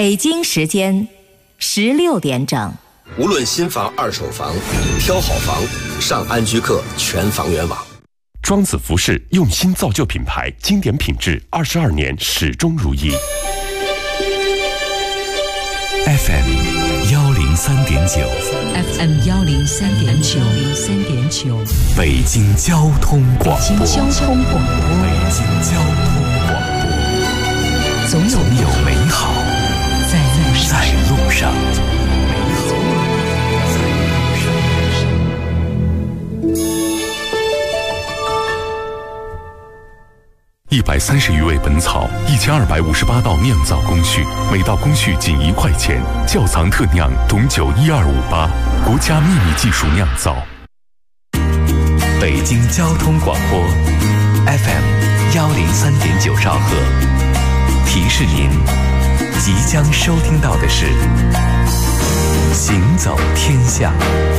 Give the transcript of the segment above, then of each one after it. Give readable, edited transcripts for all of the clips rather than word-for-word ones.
北京时间16点整。 无论新房、二手房，挑好房，上安居客全房源网。 庄子服饰用心造就品牌，经典品质，22年始终如一。 FM 103.9 FM 103.9 北京交通广播。 北京交通广播。 总有美好在路上。130余味本草，1258道酿造工序，每道工序仅1块钱。窖藏特酿董酒12588，国家秘密技术酿造。北京交通广播 FM 103.9兆赫，提示您即将收听到的是行走天下。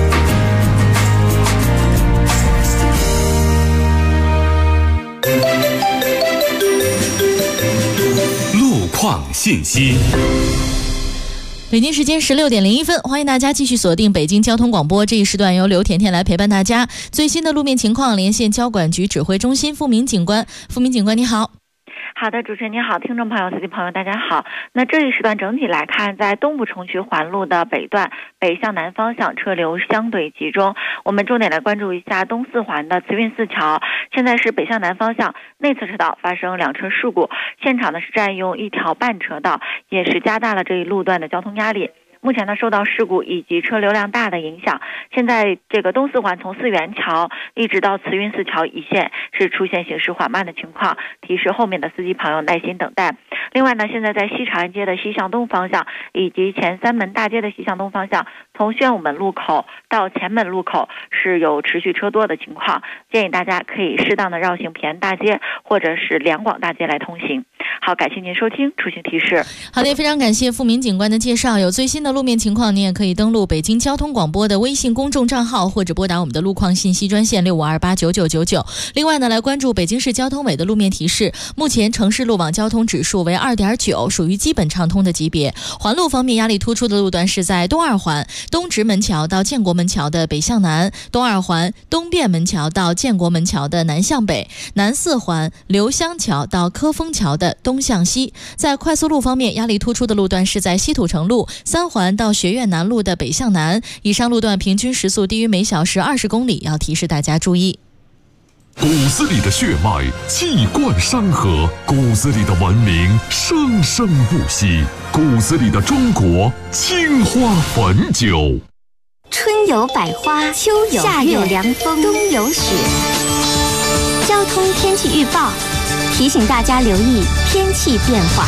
况信息。 北京时间16点01分，欢迎大家继续锁定北京交通广播。这一时段由刘甜甜来陪伴大家。最新的路面情况，连线交管局指挥中心付明警官。付明警官，你好。 好的，主持人你好，听众朋友、司机朋友大家好。那这一时段整体来看，在东部城区环路的北段，北向南方向车流相对集中。我们重点来关注一下东四环的慈运寺桥，现在是北向南方向内侧车道发生2车事故，现场呢是占用1条半车道，也是加大了这一路段的交通压力。目前呢，受到事故以及车流量大的影响，现在这个东四环从四元桥一直到慈运寺桥一线是出现行驶缓慢的情况，提示后面的司机朋友耐心等待。另外呢，现在在西长安街的西向东方向以及前三门大街的西向东方向，从宣武门路口到前门路口是有持续车多的情况，建议大家可以适当的绕行平安大街或者是两广大街来通行。好，感谢您收听出行提示。 好的，非常感谢付明警官的介绍。有最新的路面情况，您也可以登录北京交通广播的微信公众账号，或者拨打我们的路况信息专线65289999。另外呢，来关注北京市交通委的路面提示。目前城市路网交通指数为2.9，属于基本畅通的级别。环路方面，压力突出的路段是在东二环东直门桥到建国门桥的北向南，东二环东便门桥到建国门桥的南向北，南四环刘香桥到科丰桥的东向西。在快速路方面，压力突出的路段是在西土城路3环到学院南路的北向南，以上路段平均时速低于每小时20公里，要提示大家注意。 骨子里的血脉气贯山河，骨子里的文明生生不息，骨子里的中国青花汾酒。 春有百花，秋有夏有凉风，冬有雪。交通天气预报提醒大家留意天气变化。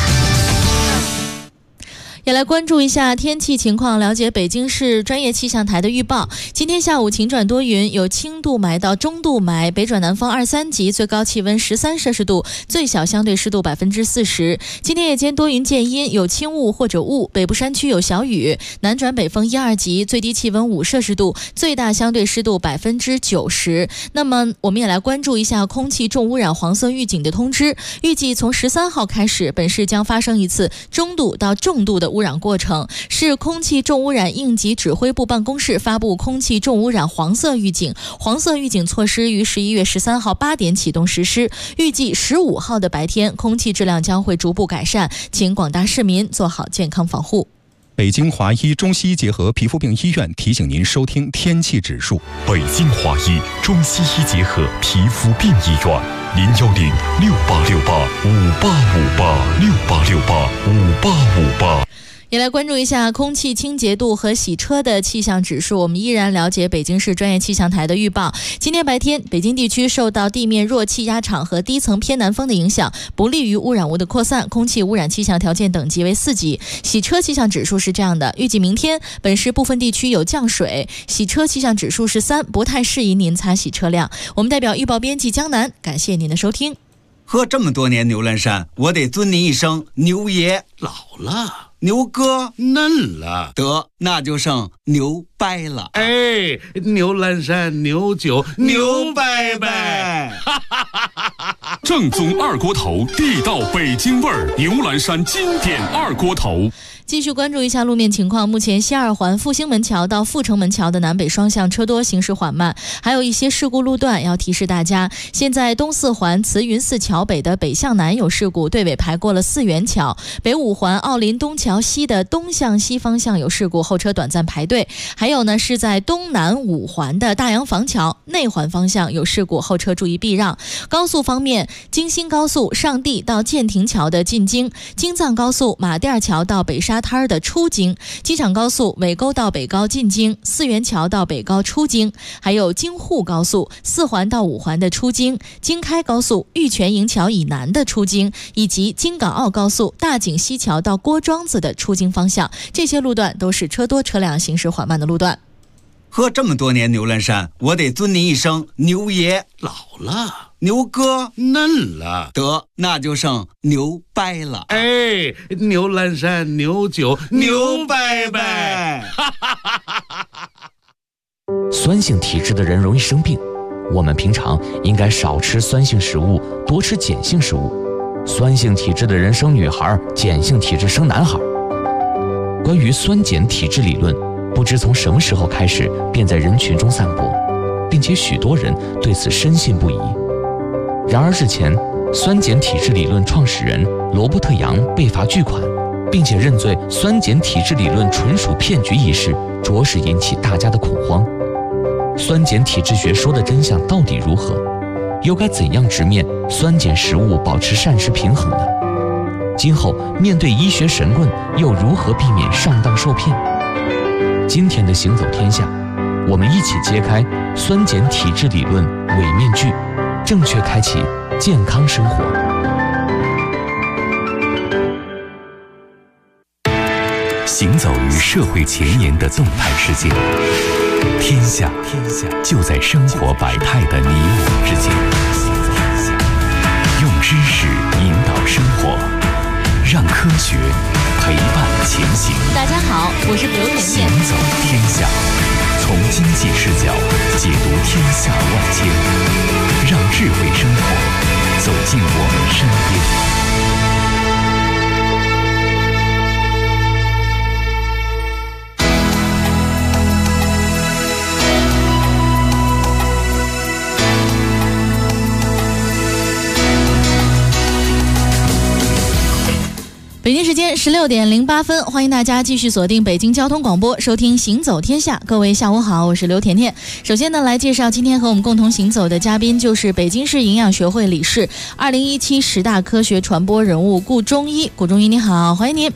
也来关注一下天气情况，了解北京市专业气象台的预报。今天下午晴转多云，有轻度霾到中度霾，北转南风2、3级，最高气温13摄氏度，最小相对湿度40%。今天夜间多云见阴，有轻雾或者雾，北部山区有小雨，南转北风1、2级，最低气温5摄氏度，最大相对湿度90%。那么我们也来关注一下空气重污染黄色预警的通知，预计从13号开始，本市将发生一次中度到重度的污染过程，市空气重污染应急指挥部办公室发布空气重污染黄色预警，黄色预警措施于11月13号8点启动实施，预计15号的白天空气质量将会逐步改善，请广大市民做好健康防护。 北京华医中西医结合皮肤病医院提醒您收听天气指数。 北京华医中西医结合皮肤病医院，0106868585858，68685858。 也来关注一下空气清洁度和洗车的气象指数。我们依然了解北京市专业气象台的预报。今天白天，北京地区受到地面弱气压场和低层偏南风的影响，不利于污染物的扩散，空气污染气象条件等级为4级。洗车气象指数是这样的，预计明天本市部分地区有降水，洗车气象指数是3，不太适宜您擦洗车辆。我们代表预报编辑江南，感谢您的收听。 喝这么多年牛栏山，我得尊您一声牛爷。 老了， 牛哥嫩了， 得那就剩牛掰了。 哎，牛栏山牛酒牛掰掰。 正宗二锅头，地道北京味儿，牛栏山经典二锅头。 继续关注一下路面情况，目前西二环复兴门桥到阜成门桥的南北双向车多，行驶缓慢，还有一些事故路段要提示大家。现在东四环慈云寺桥北的北向南有事故，队尾排过了四元桥；北五环奥林东桥西的东向西方向有事故，后车短暂排队。还有呢，是在东南五环的大洋房桥内环方向有事故，后车注意避让。高速方面，京新高速上地到建亭桥的进京，京藏高速马甸桥到北沙滩的出京，机场高速尾沟到北高进京，四元桥到北高出京，还有京沪高速四环到五环的出京，京开高速玉泉营桥以南的出京，以及京港澳高速大井西桥到郭庄子的出京方向，这些路段都是车多车辆行驶缓慢的路段。 喝这么多年牛栏山，我得尊您一声牛爷。 老了， 牛哥嫩了， 得那就剩牛掰了。 哎，牛栏山牛酒牛掰掰。 酸性体质的人容易生病，我们平常应该少吃酸性食物，多吃碱性食物。酸性体质的人生女孩，碱性体质生男孩。关于酸碱体质理论，不知从什么时候开始便在人群中散播，并且许多人对此深信不疑。然而日前，酸碱体质理论创始人罗伯特·杨被罚巨款，并且认罪酸碱体质理论纯属骗局一事，着实引起大家的恐慌。酸碱体质学说的真相到底如何？又该怎样直面酸碱食物保持膳食平衡呢？今后面对医学神棍，又如何避免上当受骗？今天的行走天下，我们一起揭开酸碱体质理论伪面具，正确开启健康生活。 行走于社会前沿的动态世界，天下就在生活百态的你我之间。用知识引导生活，让科学陪伴前行。 大家好，我是刘甜甜。 行走天下，从经济视角解读天下万千，让智慧生活走进我们身边。 北京时间16点08分，欢迎大家继续锁定北京交通广播，收听行走天下。各位下午好，我是刘甜甜。首先呢，来介绍今天和我们共同行走的嘉宾，就是北京市营养学会理事、201710大科学传播人物顾中医。顾中医你好，欢迎您。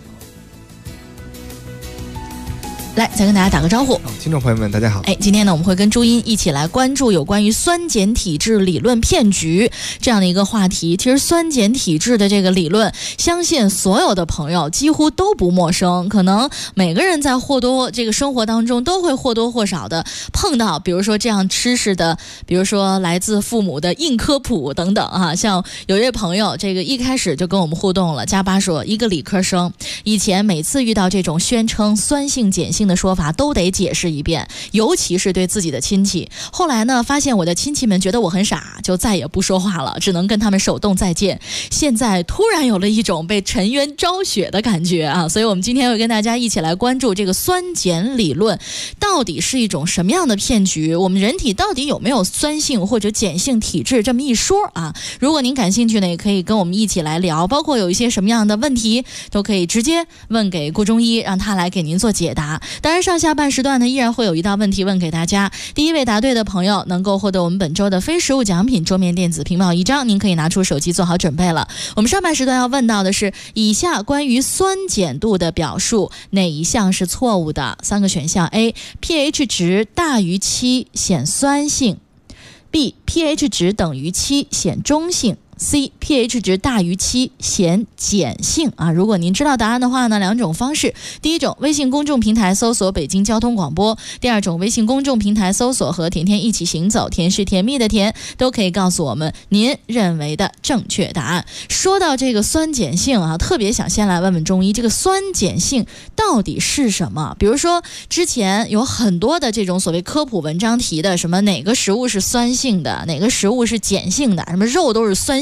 来，再跟大家打个招呼。 听众朋友们大家好。 今天呢，我们会跟朱茵一起来关注有关于酸碱体质理论骗局这样的一个话题。其实酸碱体质的这个理论，相信所有的朋友几乎都不陌生，可能每个人在或多这个生活当中都会或多或少的碰到，比如说这样知识的，比如说来自父母的硬科普等等啊。像有一位朋友，这个一开始就跟我们互动了，加巴说，一个理科生，以前每次遇到这种宣称酸性碱性的说法都得解释一遍，尤其是对自己的亲戚。后来呢，发现我的亲戚们觉得我很傻，就再也不说话了，只能跟他们手动再见。现在突然有了一种被沉冤昭雪的感觉啊！所以我们今天会跟大家一起来关注这个酸碱理论到底是一种什么样的骗局，我们人体到底有没有酸性或者碱性体质这么一说啊？如果您感兴趣呢，也可以跟我们一起来聊，包括有一些什么样的问题都可以直接问给顾中医，让他来给您做解答。当然上下半时段呢，依然会有一道问题问给大家。第一位答对的朋友能够获得我们本周的非实物奖品桌面电子屏保1张，您可以拿出手机做好准备了。我们上半时段要问到的是，以下关于酸碱度的表述哪一项是错误的？三个选项 ：A. pH 值大于7显酸性， B. pH 值等于7显中性，C. pH 值大于7显碱性啊！如果您知道答案的话呢，两种方式：第一种，微信公众平台搜索北京交通广播；第二种，微信公众平台搜索和甜甜一起行走，甜是甜蜜的甜，都可以告诉我们您认为的正确答案。说到这个酸碱性啊，特别想先来问问中医，这个酸碱性到底是什么？比如说之前有很多的这种所谓科普文章提的，什么哪个食物是酸性的，哪个食物是碱性的，什么肉都是酸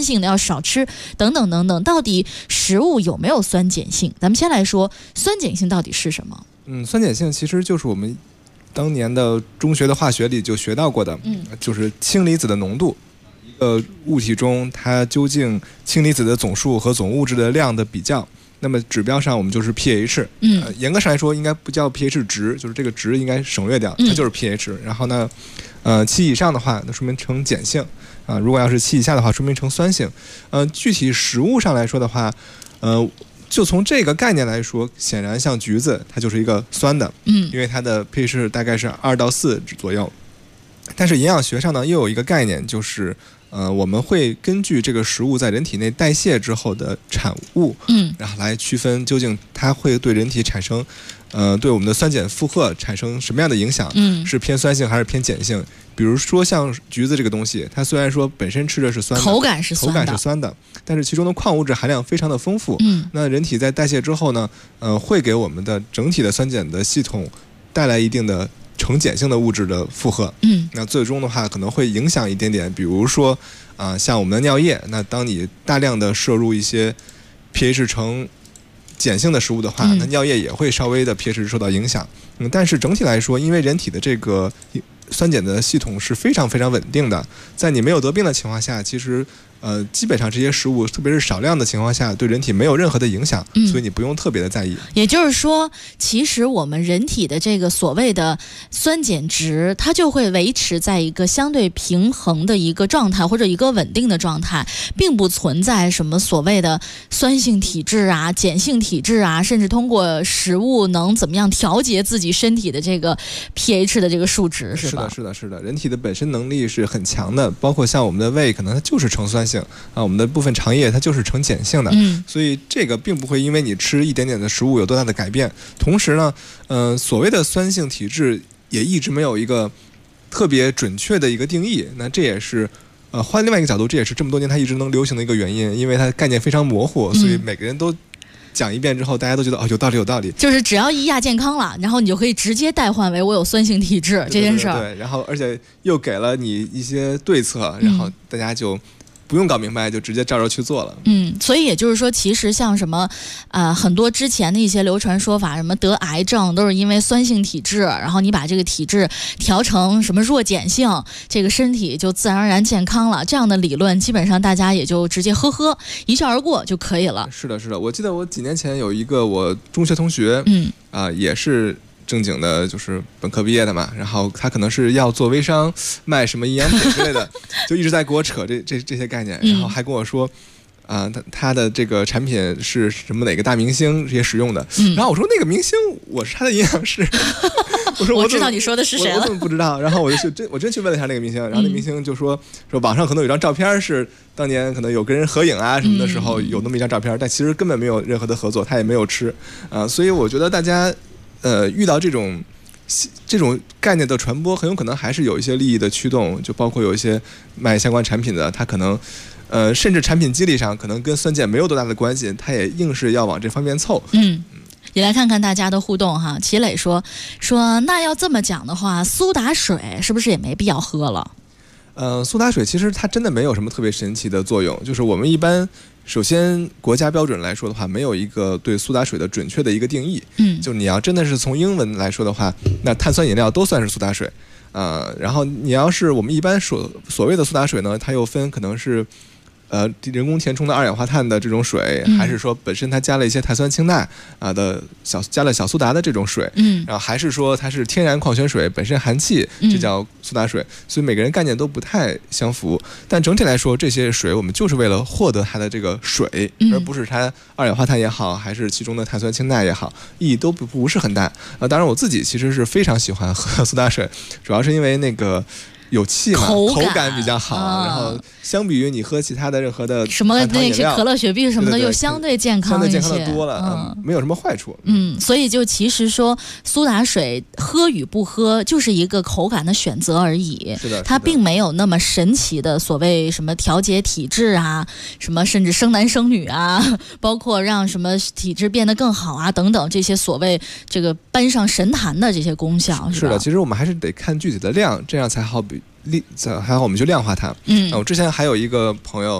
性的要少吃，等等等等。到底食物有没有酸碱性？咱们先来说酸碱性到底是什么？ 酸碱性其实就是我们当年的中学的化学里就学到过的，就是氢离子的浓度。一个物体中它究竟氢离子的总数和总物质的量的比较。那么指标上我们就是 pH，严格上来说应该不叫 pH 值，就是这个值应该省略掉，它就是 pH。然后呢，7以上的话，那说明呈碱性啊；如果要是7以下的话，说明呈酸性。具体食物上来说的话，就从这个概念来说，显然像橘子，它就是一个酸的，因为它的 pH 大概是2到4左右。但是营养学上呢，又有一个概念，就是我们会根据这个食物在人体内代谢之后的产物，然后来区分究竟它会对人体产生，对我们的酸碱负荷产生什么样的影响，是偏酸性还是偏碱性？比如说像橘子这个东西，它虽然说本身吃着是酸的，口感是酸的，但是其中的矿物质含量非常的丰富。那人体在代谢之后呢，会给我们的整体的酸碱的系统带来一定的呈碱性的物质的负荷，那最终的话可能会影响一点点，比如说像我们的尿液，那当你大量的摄入一些 pH 呈碱性的食物的话，那尿液也会稍微的 pH 受到影响。但是整体来说，因为人体的这个酸碱的系统是非常非常稳定的，在你没有得病的情况下，其实基本上这些食物，特别是少量的情况下，对人体没有任何的影响，所以你不用特别的在意。 也就是说，其实我们人体的这个所谓的酸碱值，它就会维持在一个相对平衡的一个状态，或者一个稳定的状态，并不存在什么所谓的酸性体质啊、碱性体质啊，甚至通过食物能怎么样调节自己身体的这个 pH 的这个数值，是吧？ 是的，人体的本身能力是很强的，包括像我们的胃，可能它就是呈酸性。我们的部分肠液它就是呈碱性的，所以这个并不会因为你吃一点点的食物有多大的改变。同时呢，所谓的酸性体质也一直没有一个特别准确的一个定义。那这也是换另外一个角度，这也是这么多年它一直能流行的一个原因，因为它概念非常模糊，所以每个人都讲一遍之后，大家都觉得有道理。就是只要一亚健康了，然后你就可以直接代换为我有酸性体质这件事儿。 对，然后而且又给了你一些对策，然后大家就不用搞明白，就直接照着去做了。 所以也就是说，其实像什么很多之前的一些流传说法，什么得癌症都是因为酸性体质，然后你把这个体质调成什么弱碱性，这个身体就自然而然健康了。这样的理论基本上大家也就直接一笑而过就可以了。 是的，我记得我几年前有一个我中学同学，也是正经的，就是本科毕业的嘛，然后他可能是要做微商，卖什么营养品之类的，就一直在给我扯这些概念，然后还跟我说，他的这个产品是什么哪个大明星这些使用的，然后我说那个明星我是他的营养师， 我知道你说的是谁了， 我怎么不知道？然后我真去问了一下那个明星，然后那明星就说网上可能有一张照片是当年可能有跟人合影啊什么的时候有那么一张照片，但其实根本没有任何的合作，他也没有吃所以我觉得大家遇到这种概念的传播，很有可能还是有一些利益的驱动，就包括有一些卖相关产品的，他可能甚至产品机理上可能跟酸碱没有多大的关系，他也硬是要往这方面凑。 也来看看大家的互动哈。齐磊说那要这么讲的话，苏打水是不是也没必要喝了？ 苏打水其实它真的没有什么特别神奇的作用，就是我们一般首先国家标准来说的话，没有一个对苏打水的准确的一个定义。就你要真的是从英文来说的话，那碳酸饮料都算是苏打水然后你要是我们一般所谓的苏打水呢，它又分可能是人工填充的二氧化碳的这种水，还是说本身它加了一些碳酸氢钠加了小苏打的这种水，然后还是说它是天然矿泉水本身含气，这叫苏打水。所以每个人概念都不太相符，但整体来说，这些水我们就是为了获得它的这个水，而不是它二氧化碳也好，还是其中的碳酸氢钠也好，意义都不是很大当然我自己其实是非常喜欢喝苏打水，主要是因为那个有气嘛，口感比较好，然后相比于你喝其他的任何的什么那些可乐、雪碧什么的，又相对健康一些， 相对健康的多了，没有什么坏处。 所以就其实说苏打水喝与不喝就是一个口感的选择而已， 是的， 它并没有那么神奇的所谓什么调节体质啊，什么甚至生男生女啊，包括让什么体质变得更好啊等等，这些所谓这个搬上神坛的这些功效， 是的。其实我们还是得看具体的量，这样才好我们去量化它。我之前还有一个朋友，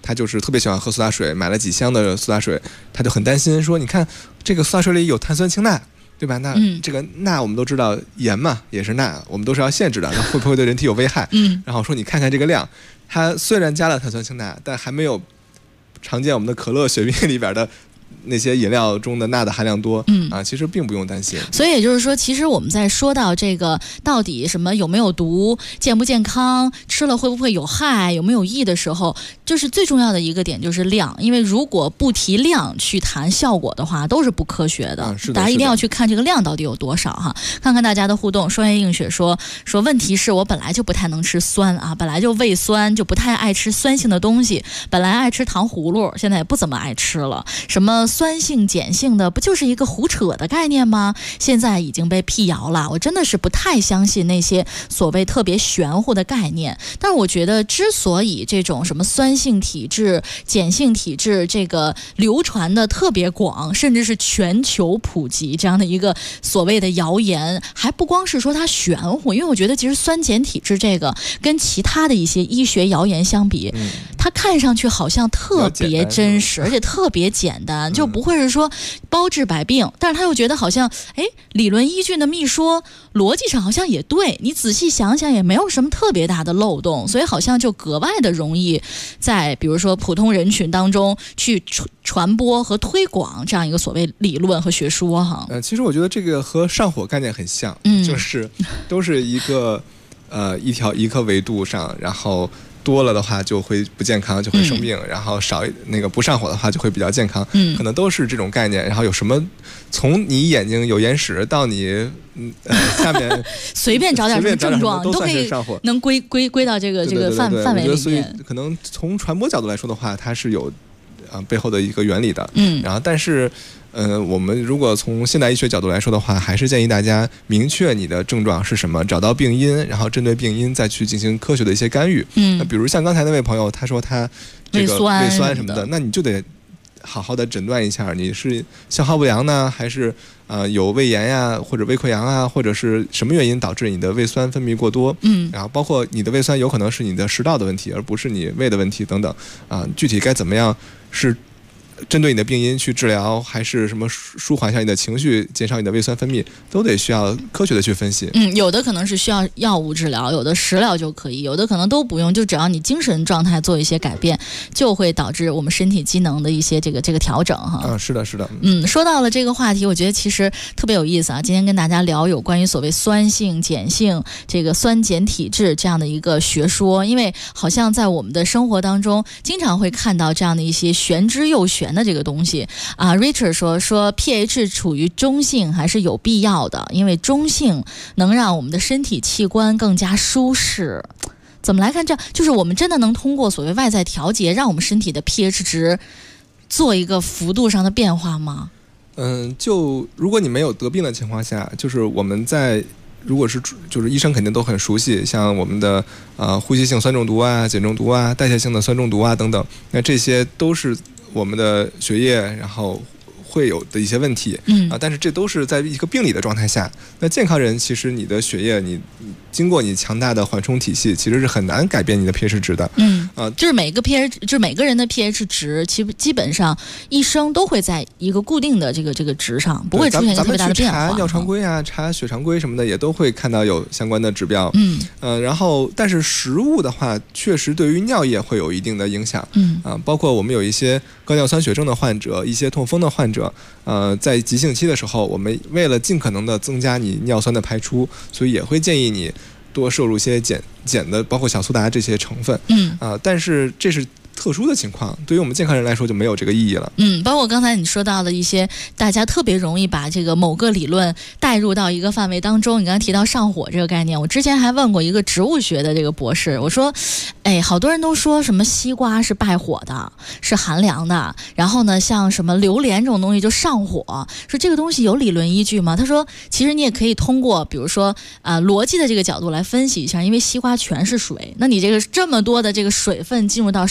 他就是特别喜欢喝苏打水，买了几箱的苏打水，他就很担心说，你看这个苏打水里有碳酸氢钠，对吧？那这个钠我们都知道，盐嘛也是钠，我们都是要限制的，那会不会对人体有危害？然后说你看看这个量，它虽然加了碳酸氢钠，但还没有常见我们的可乐、雪碧里边的那些饮料中的钠的含量多，其实并不用担心。 所以也就是说，其实我们在说到这个到底什么有没有毒、健不健康、吃了会不会有害、有没有益的时候，就是最重要的一个点就是量。因为如果不提量去谈效果的话，都是不科学的。大家一定要去看这个量到底有多少哈。看看大家的互动，双叶映雪说问题是我本来就不太能吃酸啊，本来就胃酸，就不太爱吃酸性的东西，本来爱吃糖葫芦，现在也不怎么爱吃了。什么酸性碱性的不就是一个胡扯的概念吗？现在已经被辟谣了，我真的是不太相信那些所谓特别玄乎的概念。但是我觉得之所以这种什么酸性体质、碱性体质这个流传的特别广，甚至是全球普及这样的一个所谓的谣言，还不光是说它玄乎，因为我觉得其实酸碱体质这个跟其他的一些医学谣言相比，它看上去好像特别真实，而且特别简单，就不会是说包治百病，但是他又觉得好像理论依据那么一说，逻辑上好像也对，你仔细想想也没有什么特别大的漏洞，所以好像就格外的容易在比如说普通人群当中去传播和推广这样一个所谓理论和学说哈。 其实我觉得这个和上火概念很像，就是都是一个一颗维度上，然后多了的话就会不健康，就会生病，然后少那个不上火的话就会比较健康，可能都是这种概念。然后有什么从你眼睛有眼屎到你下面随便找点什么症状都可以能归到这个范围里面。 所以可能从传播角度来说的话，它是有背后的一个原理的。然后但是我们如果从现代医学角度来说的话，还是建议大家明确你的症状是什么，找到病因，然后针对病因再去进行科学的一些干预。那比如像刚才那位朋友，他说他这个胃酸什么的，那你就得好好的诊断一下，你是消化不良呢，还是有胃炎呀，或者胃溃疡啊，或者是什么原因导致你的胃酸分泌过多？然后包括你的胃酸有可能是你的食道的问题，而不是你胃的问题等等具体该怎么样是针对你的病因去治疗，还是什么舒缓一下你的情绪，减少你的胃酸分泌，都得需要科学的去分析。 有的可能是需要药物治疗，有的食疗就可以，有的可能都不用，就只要你精神状态做一些改变，就会导致我们身体机能的一些这个调整哈。 是的，是的。 说到了这个话题，我觉得其实特别有意思啊。今天跟大家聊有关于所谓酸性、碱性、这个酸碱体质这样的一个学说，因为好像在我们的生活当中，经常会看到这样的一些玄之又玄的这个东西啊。Richard 说 pH 处于中性还是有必要的，因为中性能让我们的身体器官更加舒适。怎么来看这就是我们真的能通过所谓外在调节，让我们身体的 pH 值做一个幅度上的变化吗？ 就如果你没有得病的情况下，就是我们在如果是就是医生肯定都很熟悉，像我们的呼吸性酸中毒啊、碱中毒啊、代谢性的酸中毒啊等等，那这些都是我们的血液然后会有的一些问题，但是这都是在一个病理的状态下。那健康人其实你的血液你经过你强大的缓冲体系，其实是很难改变你的 pH 值的。 就是每个 pH， 就是每个人的 pH 值，基本上一生都会在一个固定的这个值上，不会出现一个特别大的变化。 咱们去查尿常规啊，查血常规什么的，也都会看到有相关的指标。然后但是食物的话，确实对于尿液会有一定的影响。包括我们有一些高尿酸血症的患者，一些痛风的患者，在急性期的时候，我们为了尽可能的增加你尿酸的排出，所以也会建议你多摄入一些碱的，包括小苏打这些成分。但是这是特殊的情况，对于我们健康人来说就没有这个意义了。 包括刚才你说到的一些大家特别容易把这个某个理论带入到一个范围当中。你刚才提到上火这个概念，我之前还问过一个植物学的这个博士，我说好多人都说什么西瓜是败火的，是寒凉的，然后呢像什么榴莲这种东西就上火，说这个东西有理论依据吗？他说其实你也可以通过比如说逻辑的这个角度来分析一下，因为西瓜全是水，那你这么多的这个水分进入到身体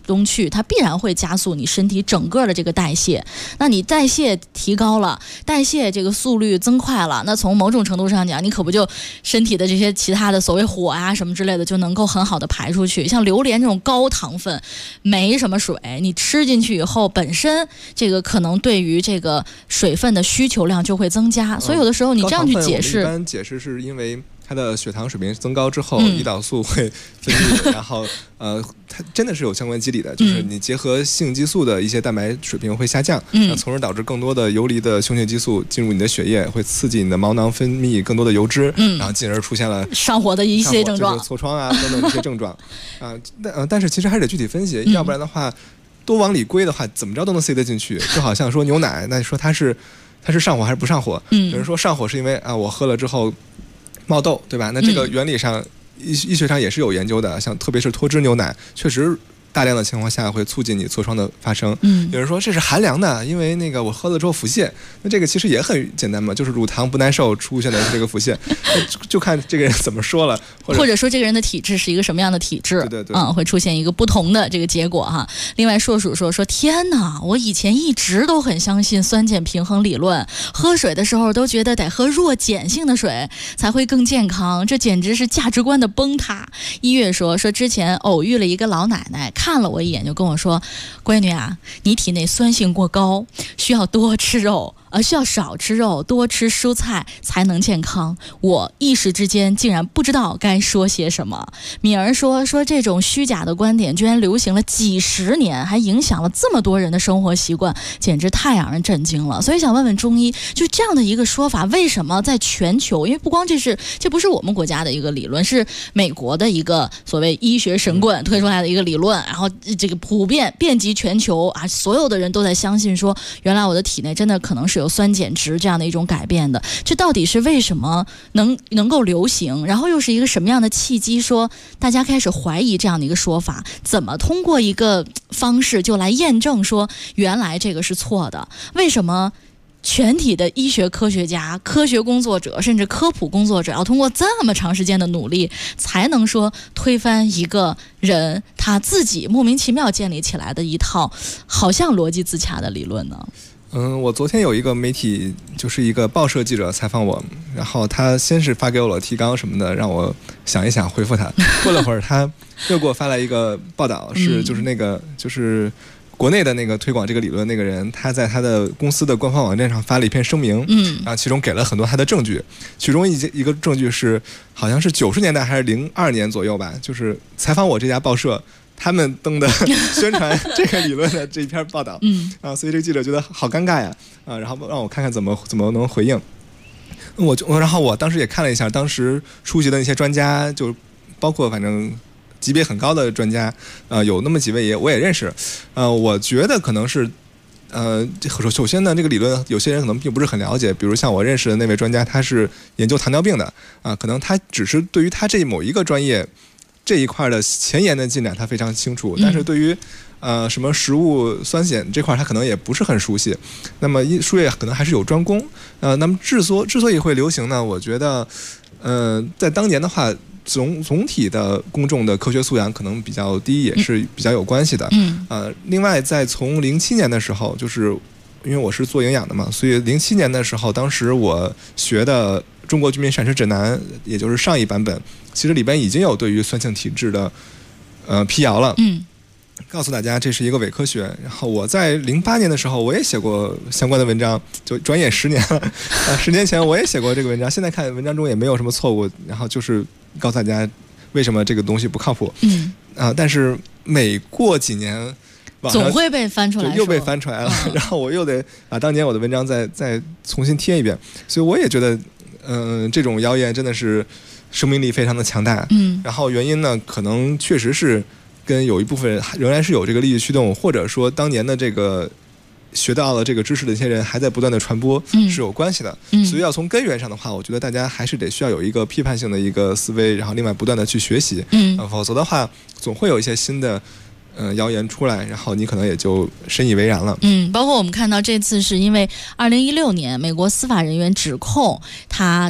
中去，它必然会加速你身体整个的这个代谢。那你代谢提高了，代谢这个速率增快了，那从某种程度上讲，你可不就身体的这些其他的所谓火啊什么之类的就能够很好的排出去。像榴莲这种高糖分没什么水，你吃进去以后本身这个可能对于这个水分的需求量就会增加，所以有的时候你这样去解释， 一般解释是因为它的血糖水平增高之后，胰岛素会分泌，然后它真的是有相关机理的，就是你结合性激素的一些蛋白水平会下降，从而导致更多的游离的雄性激素进入你的血液，会刺激你的毛囊分泌更多的油脂，然后进而出现了上火的一些症状， 痤疮啊等等一些症状但是其实还是得具体分析，要不然的话多往里归的话，怎么着都能塞得进去。就好像说牛奶，那你说它是上火还是不上火？有人说上火是因为我喝了之后冒痘，对吧？那这个原理上医学上也是有研究的，像特别是脱脂牛奶，确实大量的情况下会促进你痤疮的发生。有人说这是寒凉的，因为那个我喝了之后腹泻，那这个其实也很简单嘛，就是乳糖不耐受出现的这个腹泻，就看这个人怎么说了， 或者说这个人的体质是一个什么样的体质， 对， 会出现一个不同的这个结果哈。另外硕鼠说天哪，我以前一直都很相信酸碱平衡理论，喝水的时候都觉得得喝弱碱性的水才会更健康，这简直是价值观的崩塌。一月说之前偶遇了一个老奶奶，看了我一眼就跟我说，闺女啊，你体内酸性过高，需要多吃肉，需要少吃肉，多吃蔬菜才能健康。我一时之间竟然不知道该说些什么。敏儿说这种虚假的观点居然流行了几十年，还影响了这么多人的生活习惯，简直太让人震惊了。所以想问问中医，就这样的一个说法，为什么在全球，因为不光这不是我们国家的一个理论，是美国的一个所谓医学神棍推出来的一个理论，然后这个普遍遍及全球所有的人都在相信说，原来我的体内真的可能是有酸碱值这样的一种改变的。这到底是为什么能够流行，然后又是一个什么样的契机，说大家开始怀疑这样的一个说法，怎么通过一个方式就来验证说原来这个是错的？为什么全体的医学科学家、科学工作者甚至科普工作者要通过这么长时间的努力，才能说推翻一个人他自己莫名其妙建立起来的一套好像逻辑自洽的理论呢？ 我昨天有一个媒体，就是一个报社记者采访我，然后他先是发给我了提纲什么的，让我想一想回复他。过了会儿，他又给我发来一个报道，就是国内的那个推广这个理论那个人，他在他的公司的官方网站上发了一篇声明，其中给了很多他的证据，其中一个证据是好像是90年代还是02年左右吧，就是采访我这家报社他们登的宣传这个理论的这一篇报道，所以这个记者觉得好尴尬呀，然后让我看看怎么能回应。然后我当时也看了一下，当时出席的那些专家，就包括反正级别很高的专家，有那么几位我也认识，我觉得可能是。首先呢，这个理论有些人可能并不是很了解，比如像我认识的那位专家，他是研究糖尿病的，可能他只是对于他这某一个专业这一块的前沿的进展他非常清楚，但是对于什么食物酸碱这块他可能也不是很熟悉，那么术业可能还是有专攻。那么之所以会流行呢，我觉得在当年的话，总体的公众的科学素养可能比较低，也是比较有关系的。另外在从07年的时候，就是因为我是做营养的嘛，所以07年的时候，当时我学的《中国居民膳食指南》，也就是上一版本，其实里边已经有对于酸性体质的辟谣了。告诉大家这是一个伪科学。然后我在08年的时候，我也写过相关的文章，就转眼10年了。10年前我也写过这个文章，现在看文章中也没有什么错误，然后就是告诉大家为什么这个东西不靠谱。但是每过几年， 总会被翻出来， 又被翻出来了，然后我又得把当年我的文章再重新贴一遍。所以我也觉得，这种谣言真的是生命力非常的强大。然后原因呢，可能确实是跟有一部分人仍然是有这个利益驱动，或者说当年的这个学到了这个知识的一些人还在不断的传播，是有关系的。所以要从根源上的话，我觉得大家还是得需要有一个批判性的一个思维，然后另外不断的去学习。否则的话，总会有一些新的谣言出来，然后你可能也就深以为然了。 包括我们看到这次是因为2016年美国司法人员指控他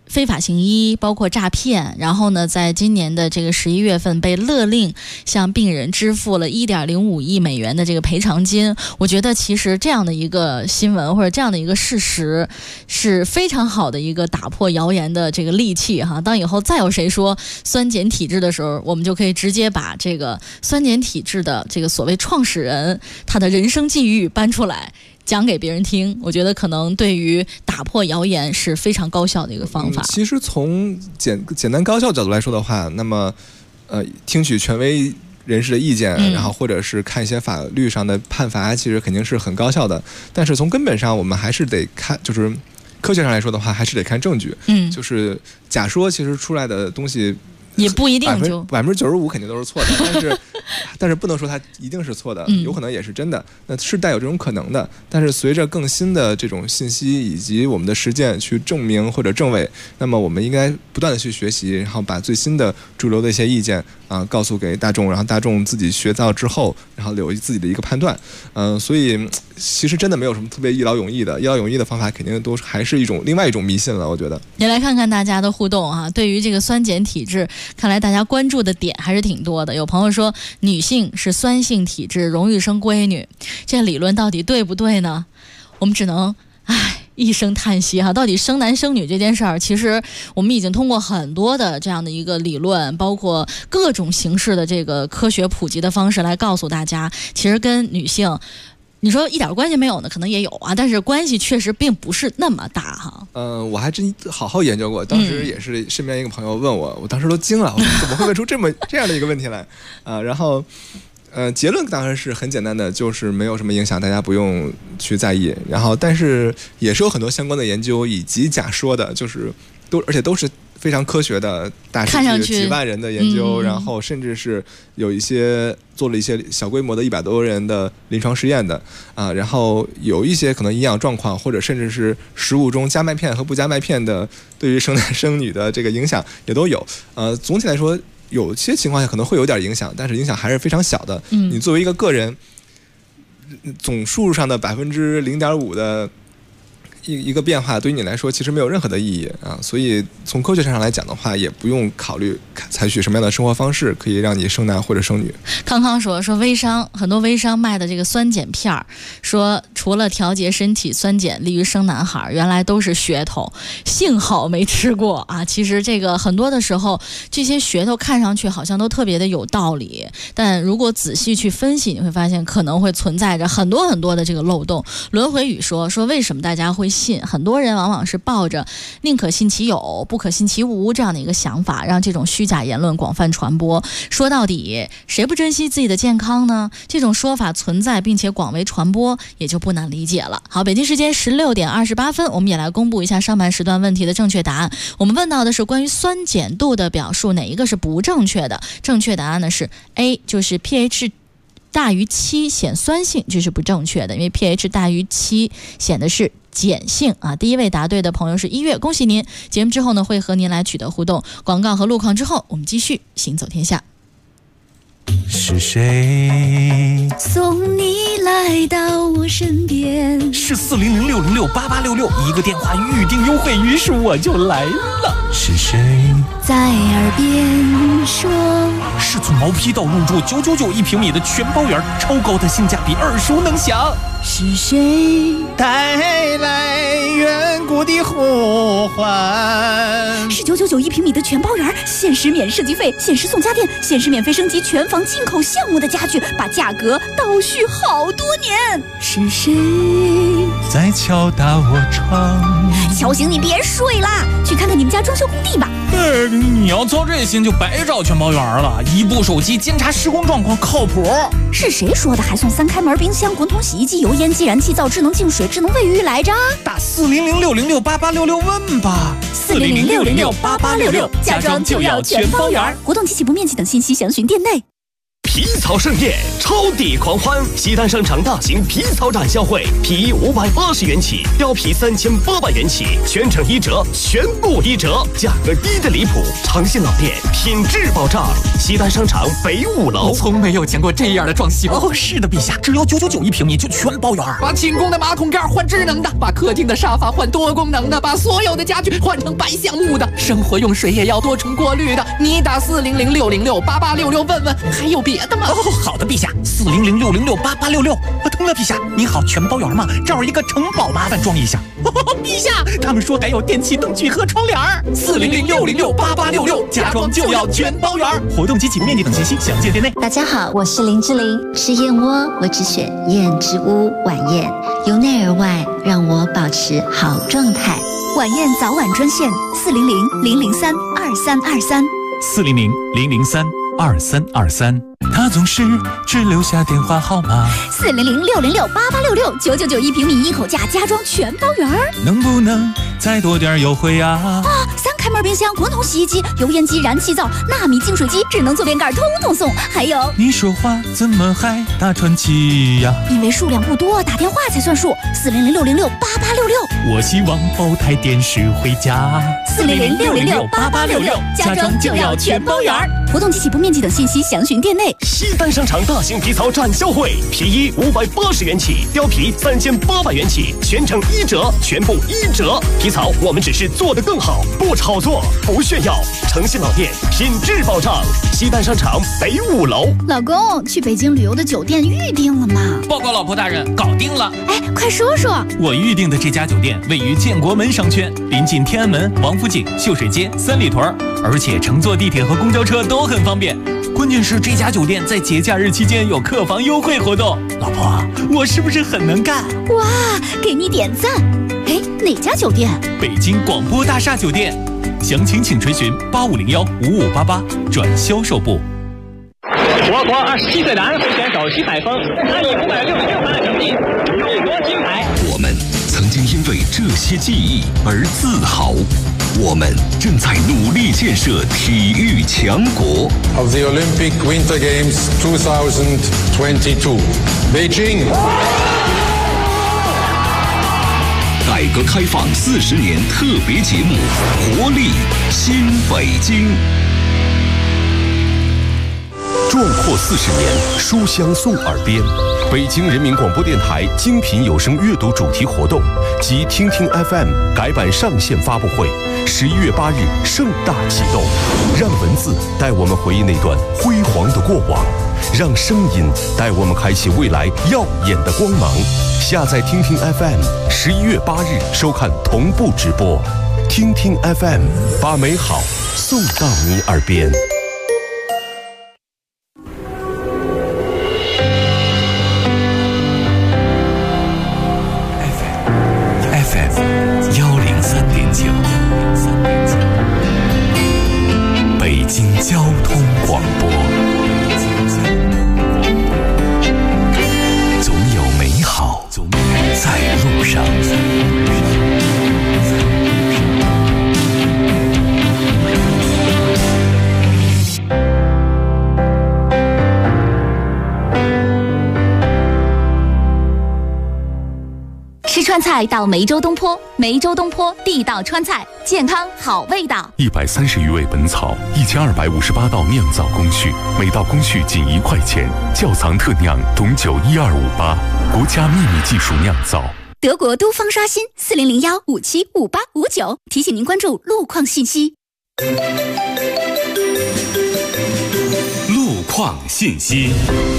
非法行医，包括诈骗，然后呢，在今年的这个11月份被勒令向病人支付了1.05亿美元的这个赔偿金。我觉得其实这样的一个新闻或者这样的一个事实是非常好的一个打破谣言的这个利器哈。当以后再有谁说酸碱体质的时候，我们就可以直接把这个酸碱体质的这个所谓创始人他的人生际遇搬出来讲给别人听，我觉得可能对于打破谣言是非常高效的一个方法。 其实从简单高效角度来说的话，那么听取权威人士的意见，然后或者是看一些法律上的判罚，其实肯定是很高效的。但是从根本上，我们还是得看，就是科学上来说的话，还是得看证据。就是假说其实出来的东西也不一定就 95%肯定都是错的，但是不能说它一定是错的，有可能也是真的，那是带有这种可能的。但是随着更新的这种信息以及我们的实践去证明或者证伪，那么我们应该不断的去学习，然后把最新的主流的一些意见告诉给大众，然后大众自己学到之后，然后有自己的一个判断。所以其实真的没有什么特别一劳永逸的方法，肯定都还是另外一种迷信了。我觉得也来看看大家的互动啊，对于这个酸碱体质，看来大家关注的点还是挺多的。有朋友说女性是酸性体质，容易生闺女，这理论到底对不对呢？我们只能一声叹息哈。到底生男生女这件事儿，其实我们已经通过很多的这样的一个理论，包括各种形式的这个科学普及的方式来告诉大家，其实跟女性你说一点关系没有呢，可能也有啊，但是关系确实并不是那么大哈。 我还真好好研究过，当时也是身边一个朋友问我，我当时都惊了，我说怎么会问出这样的一个问题来然后结论当然是很简单的，就是没有什么影响，大家不用去在意。然后但是也是有很多相关的研究以及假说的，就是而且都是非常科学的，大数据几万人的研究，然后甚至是有一些做了一些小规模的100多人的临床实验的然后有一些可能营养状况或者甚至是食物中加麦片和不加麦片的对于生男生女的这个影响也都有。总体来说有些情况下可能会有点影响，但是影响还是非常小的。你作为一个个人总数上的0.5%的一个变化，对于你来说其实没有任何的意义所以从科学上来讲的话，也不用考虑采取什么样的生活方式可以让你生男或者生女。 康康说微商，很多微商卖的这个酸碱片儿，说除了调节身体酸碱利于生男孩，原来都是噱头，幸好没吃过其实这个很多的时候，这些噱头看上去好像都特别的有道理，但如果仔细去分析，你会发现可能会存在着很多很多的这个漏洞。轮回语说为什么大家会信，很多人往往是抱着宁可信其有不可信其无这样的一个想法，让这种虚假言论广泛传播。说到底，谁不珍惜自己的健康呢？这种说法存在并且广为传播，也就不难理解了。好，北京时间16点28分，我们也来公布一下上半时段问题的正确答案。我们问到的是关于酸碱度的表述，哪一个是不正确的？正确答案呢是 A， 就是 pH大于7显酸性，这是不正确的，因为 pH 大于7显的是碱性第一位答对的朋友是1月，恭喜您。节目之后呢，会和您来取得互动。广告和路况之后，我们继续行走天下。 是谁送你来到我身边？ 是400-606-8866，一个电话预定优惠，于是我就来了。是谁在耳边说？ 是从毛坯到入住999一平米的全包圆，超高的性价比，耳熟能详。 是谁带来远古的呼唤？ 是999一平米的全包圆，限时免设计费，限时送家电，限时免费升级全房进口项目的家具，把价格倒叙好多年。是谁在敲打我窗？ 敲醒你别睡啦，去看看你们家装修工地吧。 你要操这心就白找全包圆了，一部手机监察施工状况靠谱。 是谁说的还送3开门冰箱、滚筒、洗衣机、油烟机、燃气灶、智能净水、智能卫浴来着？ 打400-606-8866问吧。 400-606-8866，家装就要全包圆。活动及起步面积等信息详询店内。 皮草盛宴，超抵狂欢！西单商场大型皮草展销会，皮衣580元起，貂皮3800元起，全程1折，全部1折，价格低的离谱。诚信老店，品质保障。西单商场北5楼。 我从没有见过这样的装修。哦，是的，陛下，只要9991平米就全包圆。把寝宫的马桶盖换智能的，把客厅的沙发换多功能的，把所有的家具换成白橡木的，生活用水也要多重过滤的。你打400-606-8866问问，还有别的吗？哦，好的，陛下，400-606-8866。通了，陛下，你好，全包圆吗？这儿一个城堡，麻烦装一下。陛下，他们说还有电器灯具和窗帘，400-606-8866，家装就要全包圆。活动及起面积等信息详见店内。 大家好，我是林志玲，吃燕窝我只选燕之屋晚宴，由内而外让我保持好状态。 晚宴早晚专线400-003-2323。 400-003-2323。他总是只留下电话号码 400-606-8866，9991平米1口价，家装全包圆。 能不能再多点优惠啊 ？3开门冰箱、滚筒洗衣机、油烟机、燃气灶、纳米净水机、智能坐便盖，通通送。还有， 你说话怎么还打传奇呀？ 因为数量不多，打电话才算数。400-606-8866。 我希望包台电视回家。 400-606-8866，家装就要全包圆。活动及起步面积等信息详询店内。 西单商场大型皮草展销会，皮衣580元起，貂皮3800元起，全程1折，全部1折。皮草我们只是做得更好，不炒作，不炫耀。诚信老店，品质保障。西单商场北5楼。 老公，去北京旅游的酒店预定了吗？ 报告老婆大人，搞定了。 哎，快说说。 我预定的这家酒店位于建国门商圈，临近天安门、王府井、秀水街、三里屯，而且乘坐地铁和公交车都很方便。关键是这家酒店在节假日期间有客房优惠活动。老婆，我是不是很能干？ 哇，给你点赞。哎，哪家酒店？ 北京广播大厦酒店。详情请垂询8501-5588转销售部。 我国27岁男会选手徐海峰，他以566分的成绩入夺金牌。 我们曾经因为这些记忆而自豪，我们正在努力建设体育强国。 Of the Olympic Winter Games 2022, Beijing. 改革开放40年特别节目，活力新北京。壮阔40年，书香送耳边。北京人民广播电台精品有声阅读主题活动及听听 FM 改版上线发布会，11月8日盛大启动。让文字带我们回忆那段辉煌的过往，让声音带我们开启未来耀眼的光芒。下载听听 FM，11月8日收看同步直播。听听 FM， 把美好送到你耳边。 北京交通广播，总有美好在路上。 吃川菜到梅州东坡，梅州东坡地道川菜，健康好味道。 130余味本草，1258道酿造工序，每道工序仅1块钱，窖藏特酿董酒12588，国家秘密技术酿造。 德国都方刷新40015755859，提醒您关注路况信息。 路况信息。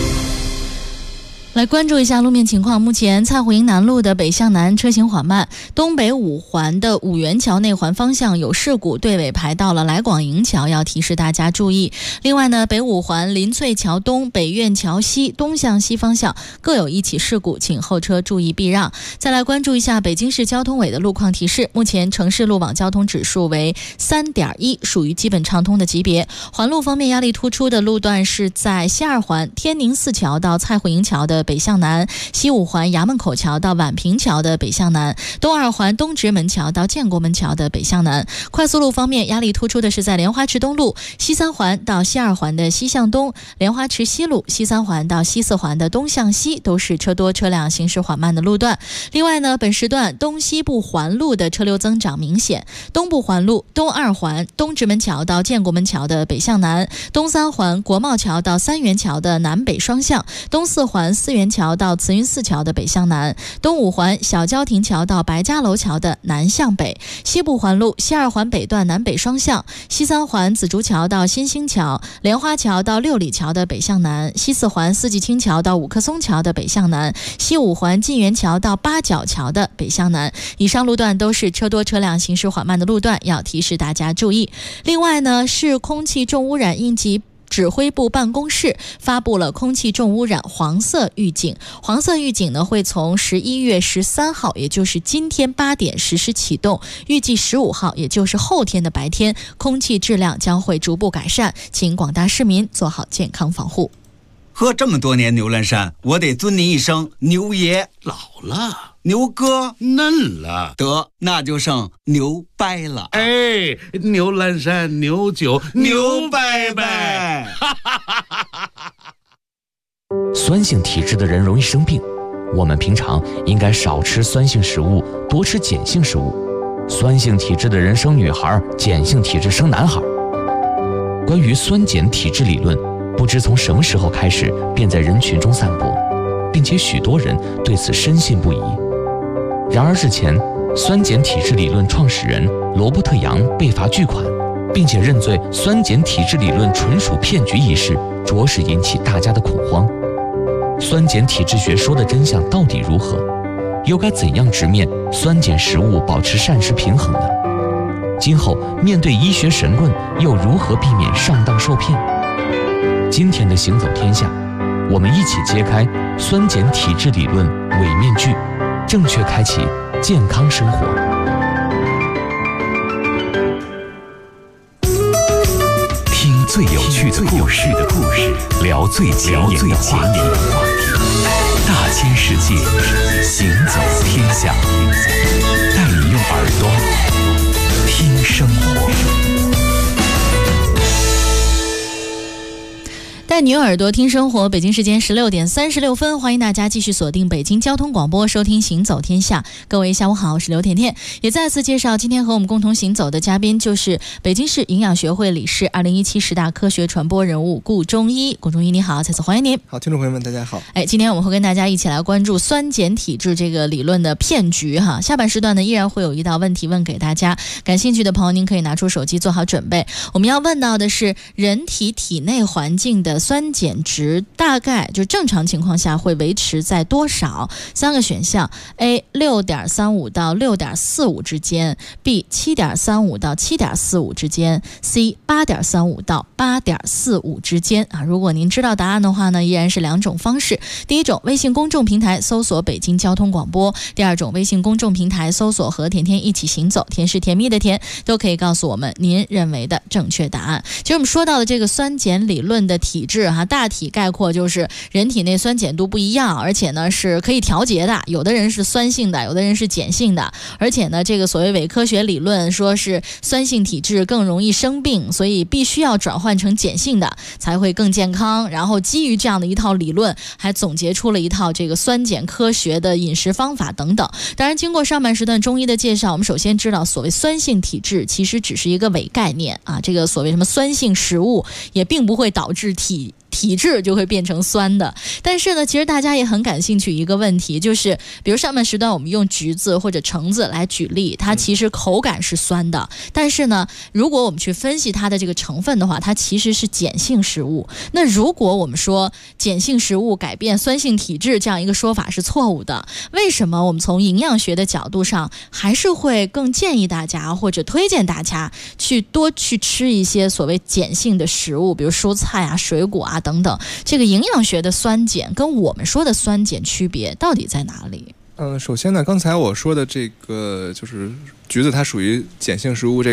来关注一下路面情况。目前蔡湖营南路的北向南车行缓慢，东北五环的五元桥内环方向有事故，队尾排到了来广营桥，要提示大家注意。另外呢，北五环林翠桥东、北苑桥西东向西方向各有一起事故，请后车注意避让。再来关注一下北京市交通委的路况提示。目前城市路网交通指数为3.1，属于基本畅通的级别。环路方面，压力突出的路段是在西二环天宁寺桥到蔡湖营桥的的北向南，西5环衙门口桥到宛平桥的北向南，东2环东直门桥到建国门桥的北向南。快速路方面，压力突出的是在莲花池东路西3环到西2环的西向东，莲花池西路西3环到西4环的东向西都是车多车辆行驶缓慢的路段。另外呢，本时段东西部环路的车流增长明显，东部环路东2环东直门桥到建国门桥的北向南，东3环国贸桥到三元桥的南北双向，东4环思源桥到慈云寺桥的北向南，东5环小交亭桥到白家楼桥的南向北，西部环路西2环北段南北双向，西3环紫竹桥到新兴桥，莲花桥到六里桥的北向南，西4环四季青桥到五棵松桥的北向南，西5环晋源桥到八角桥的北向南。以上路段都是车多车辆行驶缓慢的路段，要提示大家注意。另外呢，市空气重污染应急指挥部办公室发布了空气重污染黄色预警。黄色预警呢，会从11月13号，也就是今天8点实施启动，预计15号，也就是后天的白天，空气质量将会逐步改善，请广大市民做好健康防护。 喝这么多年牛栏山，我得尊您一声牛爷。 老了， 牛哥嫩了， 得那就剩牛掰了。 哎，牛栏山牛酒牛掰掰。 酸性体质的人容易生病，我们平常应该少吃酸性食物，多吃碱性食物。酸性体质的人生女孩，碱性体质生男孩。关于酸碱体质理论，不知从什么时候开始便在人群中散播，并且许多人对此深信不疑。然而日前，酸碱体质理论创始人罗伯特·杨被罚巨款，并且认罪酸碱体质理论纯属骗局一事，着实引起大家的恐慌。酸碱体质学说的真相到底如何？又该怎样直面酸碱食物，保持膳食平衡呢？今后面对医学神棍，又如何避免上当受骗？今天的行走天下，我们一起揭开酸碱体质理论伪面具，正确开启健康生活。 听最有趣的故事，聊最前沿的话题，大千世界，行走天下，带你用耳朵听生活。 带你用耳朵听生活，北京时间16点36分，欢迎大家继续锁定北京交通广播，收听行走天下。各位下午好，我是刘甜甜，也再次介绍今天和我们共同行走的嘉宾，就是北京市营养学会理事、2017十大科学传播人物顾中医。顾中医你好，再次欢迎您。 好，听众朋友们大家好。 今天我们会跟大家一起来关注酸碱体质这个理论的骗局哈。下半时段呢，依然会有一道问题问给大家，感兴趣的朋友您可以拿出手机做好准备。我们要问到的是人体体内环境的酸碱值大概就正常情况下会维持在多少？3个选项 ：A 6.35到6.45之间 ，B 7.35到7.45之间 ，C 8.35到8.45之间啊。如果您知道答案的话呢，依然是2种方式。第一种，微信公众平台搜索北京交通广播；第二种，微信公众平台搜索和甜甜一起行走，甜是甜蜜的甜，都可以告诉我们您认为的正确答案。其实我们说到的这个酸碱理论的体质哈，大体概括就是人体内酸碱度不一样，而且呢是可以调节的，有的人是酸性的，有的人是碱性的，而且呢这个所谓伪科学理论说是酸性体质更容易生病，所以必须要转换成碱性的才会更健康。然后基于这样的一套理论，还总结出了一套这个酸碱科学的饮食方法等等。当然经过上半时段中医的介绍，我们首先知道所谓酸性体质其实只是一个伪概念啊，这个所谓什么酸性食物也并不会导致体质就会变成酸的。但是呢，其实大家也很感兴趣一个问题，就是比如上半时段我们用橘子或者橙子来举例，它其实口感是酸的，但是呢，如果我们去分析它的这个成分的话，它其实是碱性食物。那如果我们说碱性食物改变酸性体质这样一个说法是错误的，为什么我们从营养学的角度上还是会更建议大家或者推荐大家多去吃一些所谓碱性的食物，比如蔬菜啊、水果啊等等？这个营养学的酸碱跟我们说的酸碱区别到底在哪里？ 首先呢，刚才我说的这个就是橘子，它属于碱性食物这个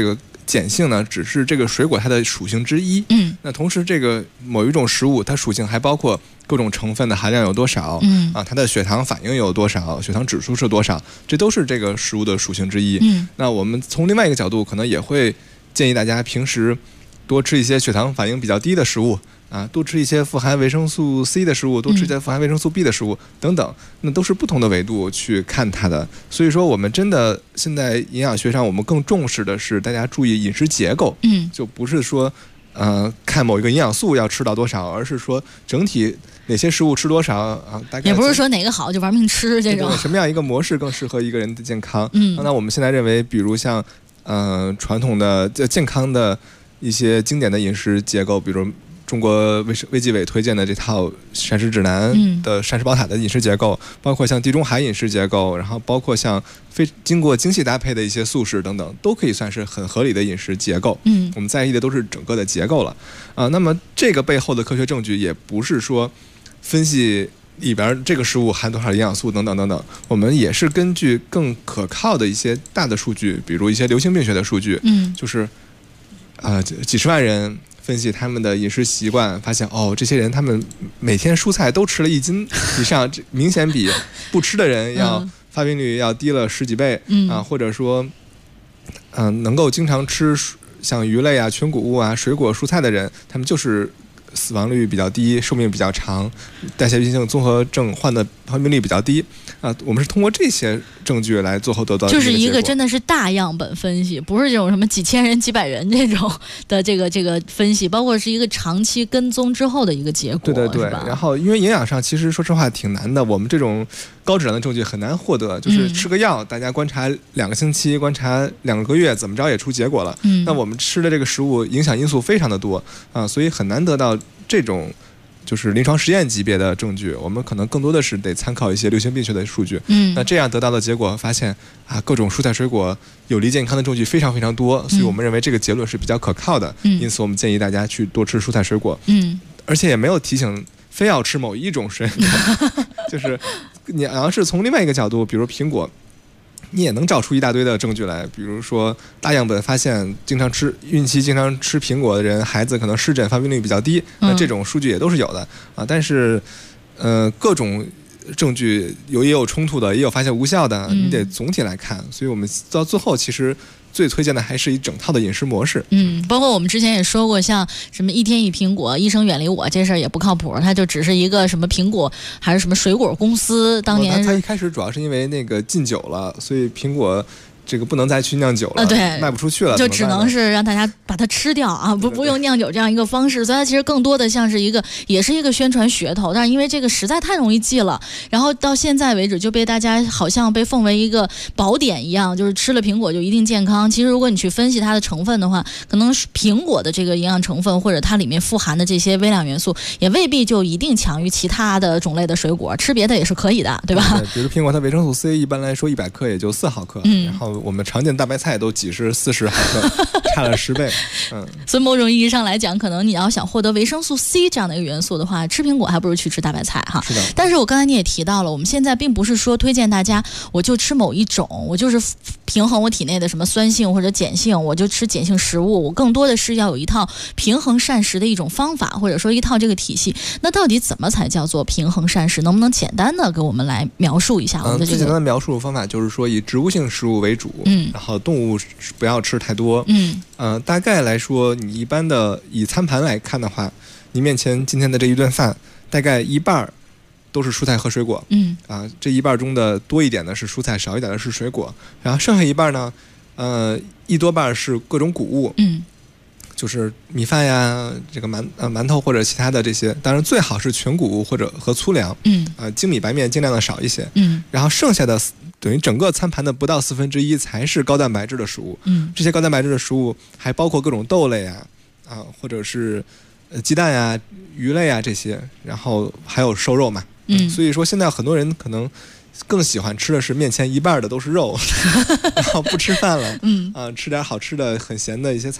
碱性呢，只是这个水果它的属性之一。那同时这个某一种食物，它属性还包括各种成分的含量有多少，它的血糖反应有多少，血糖指数是多少，这都是这个食物的属性之一。那我们从另外一个角度，可能也会建议大家平时多吃一些血糖反应比较低的食物。多吃一些富含维生素 C 的食物，多吃一些富含维生素 B 的食物等等，那都是不同的维度去看它的。所以说，我们真的现在营养学上，我们更重视的是大家注意饮食结构，就不是说看某一个营养素要吃到多少，而是说整体哪些食物吃多少啊？大概也不是说哪个好就玩命吃这种。 什么样一个模式更适合一个人的健康？那我们现在认为，比如像传统的健康的一些经典的饮食结构，比如中国卫计委推荐的这套膳食指南的膳食宝塔的饮食结构，包括像地中海饮食结构，然后包括像经过精细搭配的一些素食等等，都可以算是很合理的饮食结构。我们在意的都是整个的结构了那么这个背后的科学证据也不是说分析里边这个食物含多少营养素等等等等，我们也是根据更可靠的一些大的数据，比如一些流行病学的数据，就是几十万人分析他们的饮食习惯，发现这些人他们每天蔬菜都吃了1斤以上，明显比不吃的人要发病率要低了10几倍或者说能够经常吃像鱼类全谷物水果蔬菜的人，他们就是死亡率比较低，寿命比较长，代谢性综合症患的发病率比较低我们是通过这些证据来最后得到就是一个真的是大样本分析，不是这种什么几千人几百人这种的这个分析，包括是一个长期跟踪之后的一个结果。 对。然后因为营养上其实说实话挺难的，我们这种高质量的证据很难获得，就是吃个药大家观察2个星期，观察2个月，怎么着也出结果了。那我们吃的这个食物影响因素非常的多所以很难得到这种就是临床实验级别的证据，我们可能更多的是得参考一些流行病学的数据。那这样得到的结果发现各种蔬菜水果有利健康的证据非常非常多，所以我们认为这个结论是比较可靠的。因此我们建议大家去多吃蔬菜水果。而且也没有提醒非要吃某一种水果就是你要是从另外一个角度，比如苹果，你也能找出一大堆的证据来，比如说大样本发现孕期经常吃苹果的人，孩子可能湿疹发病率比较低，那这种数据也都是有的但是各种证据也有冲突的，也有发现无效的，你得总体来看。所以我们到最后其实最推荐的还是一整套的饮食模式。 包括我们之前也说过，像什么1天1苹果，医生远离我这事儿也不靠谱，它就只是一个什么苹果还是什么水果公司当年它一开始主要是因为那个禁酒了，所以苹果这个不能再去酿酒了， 对， 卖不出去了， 就只能是让大家把它吃掉不用酿酒这样一个方式。所以它其实更多的像是也是一个宣传噱头，但是因为这个实在太容易记了，然后到现在为止就被大家好像被奉为一个宝典一样，就是吃了苹果就一定健康。其实如果你去分析它的成分的话，可能是苹果的这个营养成分或者它里面富含的这些微量元素也未必就一定强于其他的种类的水果，吃别的也是可以的，对吧？ 比如苹果它维生素 C 一般来说100克也就4毫克，然后我们常见大白菜都几十40毫克差了10倍所以某种意义上来讲，可能你要想获得维生素 C 这样的一个元素的话，吃苹果还不如去吃大白菜是的。 但是我刚才你也提到了，我们现在并不是说推荐大家我就吃某一种，我就是平衡我体内的什么酸性或者碱性，我就吃碱性食物，我更多的是要有一套平衡膳食的一种方法，或者说一套这个体系。那到底怎么才叫做平衡膳食？能不能简单的给我们来描述一下我们的这个？ 最简单的描述方法就是说以植物性食物为主，然后动物不要吃太多。大概来说，你一般的以餐盘来看的话，你面前今天的这一顿饭，大概一半都是蔬菜和水果。这一半中的多一点的是蔬菜，少一点的是水果，然后剩下一半呢，一多半是各种谷物。就是米饭呀，这个馒头或者其他的这些，当然最好是全谷物或者和粗粮。精米白面尽量的少一些。然后剩下的等于整个餐盘的不到1/4才是高蛋白质的食物。这些高蛋白质的食物还包括各种豆类或者是鸡蛋呀、鱼类啊这些，然后还有瘦肉嘛。所以说现在很多人可能更喜欢吃的是面前一半的都是肉然后不吃饭了吃点好吃的很咸的一些菜，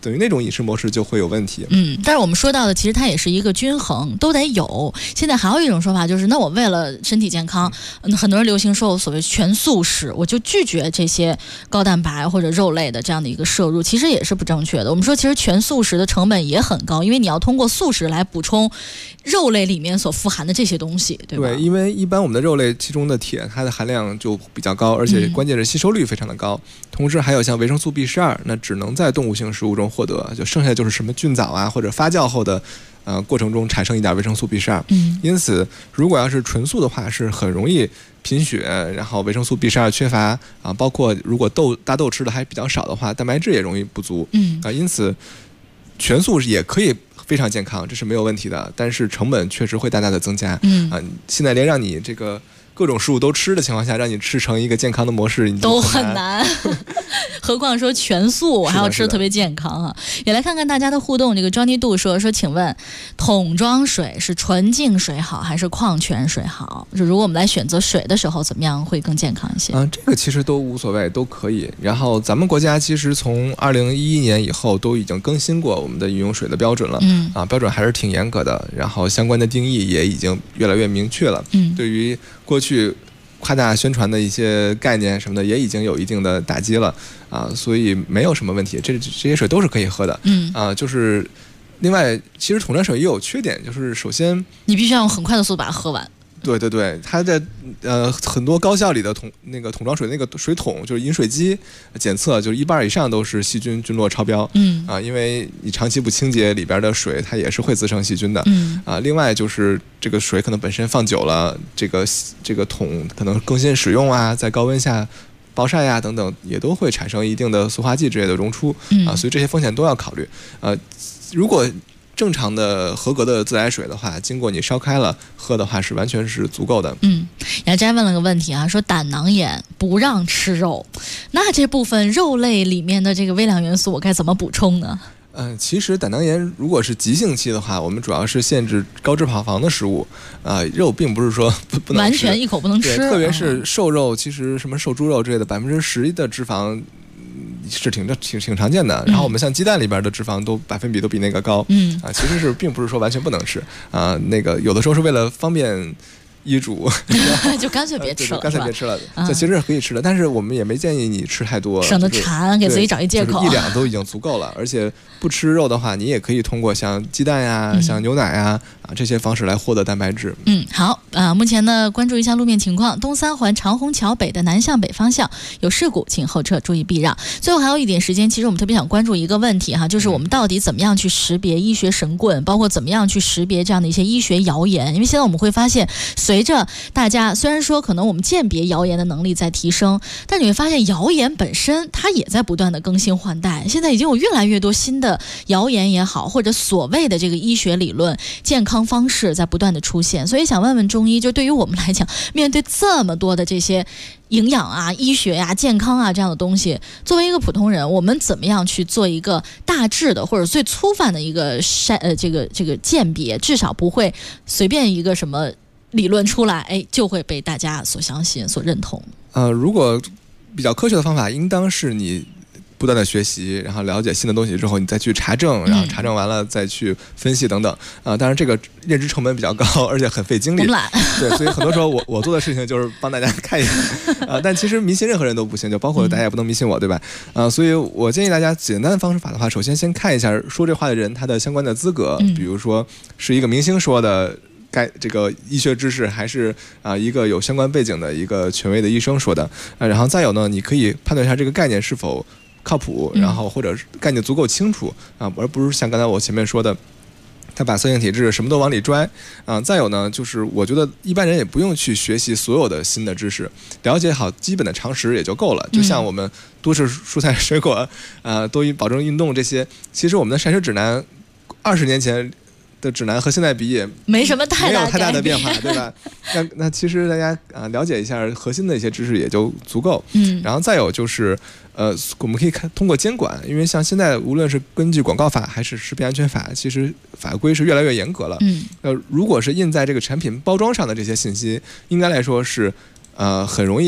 等于那种饮食模式就会有问题。 但是我们说到的其实它也是一个均衡，都得有。现在还有一种说法就是，那我为了身体健康，很多人流行说所谓全素食，我就拒绝这些高蛋白或者肉类的这样的一个摄入，其实也是不正确的。我们说其实全素食的成本也很高，因为你要通过素食来补充肉类里面所富含的这些东西，对吧？ 对，因为一般我们的肉类其中的铁，它的含量就比较高，而且关键是吸收率非常的高。同时还有像维生素 B12，那只能在动物性食物中获得，就剩下就是什么菌藻啊或者发酵后的过程中产生一点维生素 B12。因此如果要是纯素的话，是很容易贫血，然后维生素 B12缺乏啊，包括如果大豆吃的还比较少的话，蛋白质也容易不足。因此全素也可以非常健康，这是没有问题的，但是成本确实会大大的增加。现在连让你这个各种食物都吃的情况下，让你吃成一个健康的模式都很难何况说全素还要吃的特别健康啊。也来看看大家的互动。这个 Johnny 杜说请问桶装水是纯净水好还是矿泉水好？就如果我们来选择水的时候怎么样会更健康一些？ 这个其实都无所谓，都可以。然后咱们国家其实从2011年以后都已经更新过我们的饮用水的标准了。标准还是挺严格的，然后相关的定义也已经越来越明确了。对于过去夸大宣传的一些概念什么的，也已经有一定的打击了所以没有什么问题，这些水都是可以喝的。就是另外，其实桶装水也有缺点，就是首先你必须要用很快的速度把它喝完。 对对对，它在很多高校里的桶装水那个水桶，就是饮水机检测，就是1半以上都是细菌菌落超标。因为你长期不清洁，里边的水它也是会滋生细菌的。另外就是这个水可能本身放久了，这个桶可能更新使用啊，在高温下暴晒呀等等，也都会产生一定的塑化剂之类的溶出所以这些风险都要考虑。如果正常的合格的自来水的话，经过你烧开了喝的话，是完全是足够的。 雅斋问了个问题说胆囊炎不让吃肉，那这部分肉类里面的这个微量元素我该怎么补充呢？ 其实胆囊炎如果是急性期的话，我们主要是限制高脂肪的食物肉并不是说不能吃， 完全一口不能吃。 特别是瘦肉，其实什么瘦猪肉之类的10%的脂肪是挺常见的。然后我们像鸡蛋里边的脂肪都百分比都比那个高。其实是并不是说完全不能吃那个有的时候是为了方便医嘱就干脆别吃了， 干脆别吃了。这其实是可以吃的，但是我们也没建议你吃太多， 省得馋，给自己找一借口。 1两都已经足够了，而且不吃肉的话，你也可以通过像鸡蛋呀、像牛奶呀这些方式来获得蛋白质。 好目前呢，关注一下路面情况。东三环长虹桥北的南向北方向有事故，请后撤注意避让。最后还有一点时间，其实我们特别想关注一个问题就是我们到底怎么样去识别医学神棍，包括怎么样去识别这样的一些医学谣言。因为现在我们会发现，随着大家虽然说可能我们鉴别谣言的能力在提升，但你会发现谣言本身它也在不断的更新换代。现在已经有越来越多新的谣言也好，或者所谓的这个医学理论、健康方式在不断的出现。所以想问问中医，就对于我们来讲，面对这么多的这些营养医学健康这样的东西，作为一个普通人，我们怎么样去做一个大致的或者最粗泛的一个这个鉴别，至少不会随便一个什么理论出来就会被大家所相信所认同。 如果比较科学的方法，应当是你不断的学习，然后了解新的东西之后，你再去查证，然后查证完了再去分析等等当然这个认知成本比较高，而且很费精力。对，所以很多时候我做的事情就是帮大家看一下但其实迷信任何人都不行，就包括大家也不能迷信我，对吧？所以我建议大家简单的方式法的话，首先看一下说这话的人他的相关的资格，比如说是一个明星说的这个医学知识，还是一个有相关背景的一个权威的医生说的然后再有呢，你可以判断一下这个概念是否靠谱，然后或者概念足够清楚而不是像刚才我前面说的他把酸性体质什么都往里拽再有呢，就是我觉得一般人也不用去学习所有的新的知识，了解好基本的常识也就够了。就像我们多吃蔬菜水果多保证运动这些，其实我们的膳食指南20年前的指南和现在比也没什么太大的变化，对吧？那其实大家了解一下核心的一些知识也就足够。然后再有就是我们可以通过监管，因为像现在无论是根据广告法还是食品安全法，其实法规是越来越严格了。如果是印在这个产品包装上的这些信息，应该来说是很容易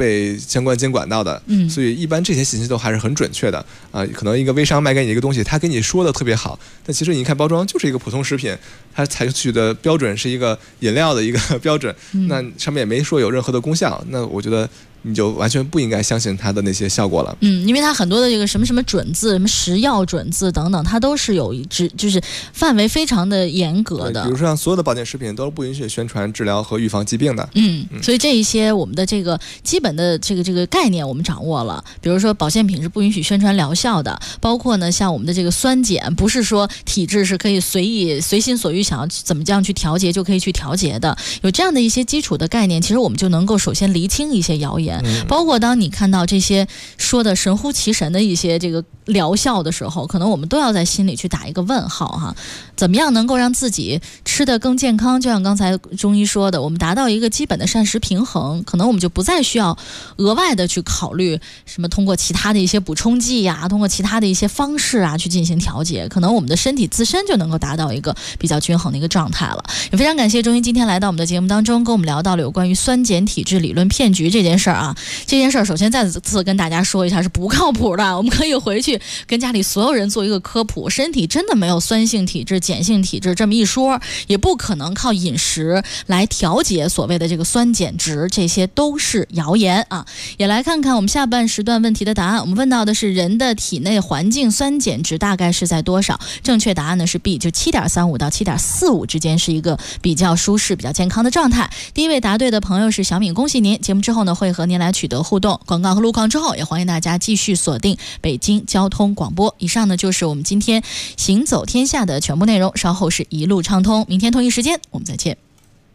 被相关监管到的，所以一般这些信息都还是很准确的啊。可能一个微商卖给你一个东西，他给你说的特别好，但其实你看包装就是一个普通食品，它采取的标准是一个饮料的一个标准，那上面也没说有任何的功效，那我觉得你就完全不应该相信它的那些效果了。 因为它很多的这个什么什么准字、什么食药准字等等，它都是有就是范围非常的严格的。 比如说像所有的保健食品都是不允许宣传治疗和预防疾病的。 所以这一些我们的这个基本的这个概念我们掌握了。比如说保健品是不允许宣传疗效的，包括呢像我们的这个酸碱，不是说体质是可以随心所欲想要怎么样去调节就可以去调节的。有这样的一些基础的概念，其实我们就能够首先厘清一些谣言。包括当你看到这些说的神乎其神的一些这个疗效的时候，可能我们都要在心里去打一个问号哈。怎么样能够让自己吃得更健康？就像刚才中医说的，我们达到一个基本的膳食平衡，可能我们就不再需要额外的去考虑什么通过其他的一些补充剂呀，通过其他的一些方式啊去进行调节，可能我们的身体自身就能够达到一个比较均衡的一个状态了。也非常感谢中医今天来到我们的节目当中，跟我们聊到了有关于酸碱体质理论骗局这件事儿啊。这件事儿首先再次跟大家说一下是不靠谱的，我们可以回去跟家里所有人做一个科普，身体真的没有酸性体质、碱性体质这么一说，也不可能靠饮食来调节所谓的这个酸碱值，这些都是谣言啊。也来看看我们下半时段问题的答案，我们问到的是人的体内环境酸碱值大概是在多少？正确答案呢是 B， 就 7.35 到 7.45 之间是一个比较舒适、比较健康的状态。第一位答对的朋友是小敏，恭喜您！节目之后呢会和您来取得互动，广告和路况之后，也欢迎大家继续锁定北京交通广播。以上呢就是我们今天行走天下的全部内容，稍后是一路畅通，明天同一时间我们再见。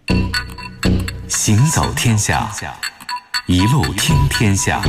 行走天下，一路听天下。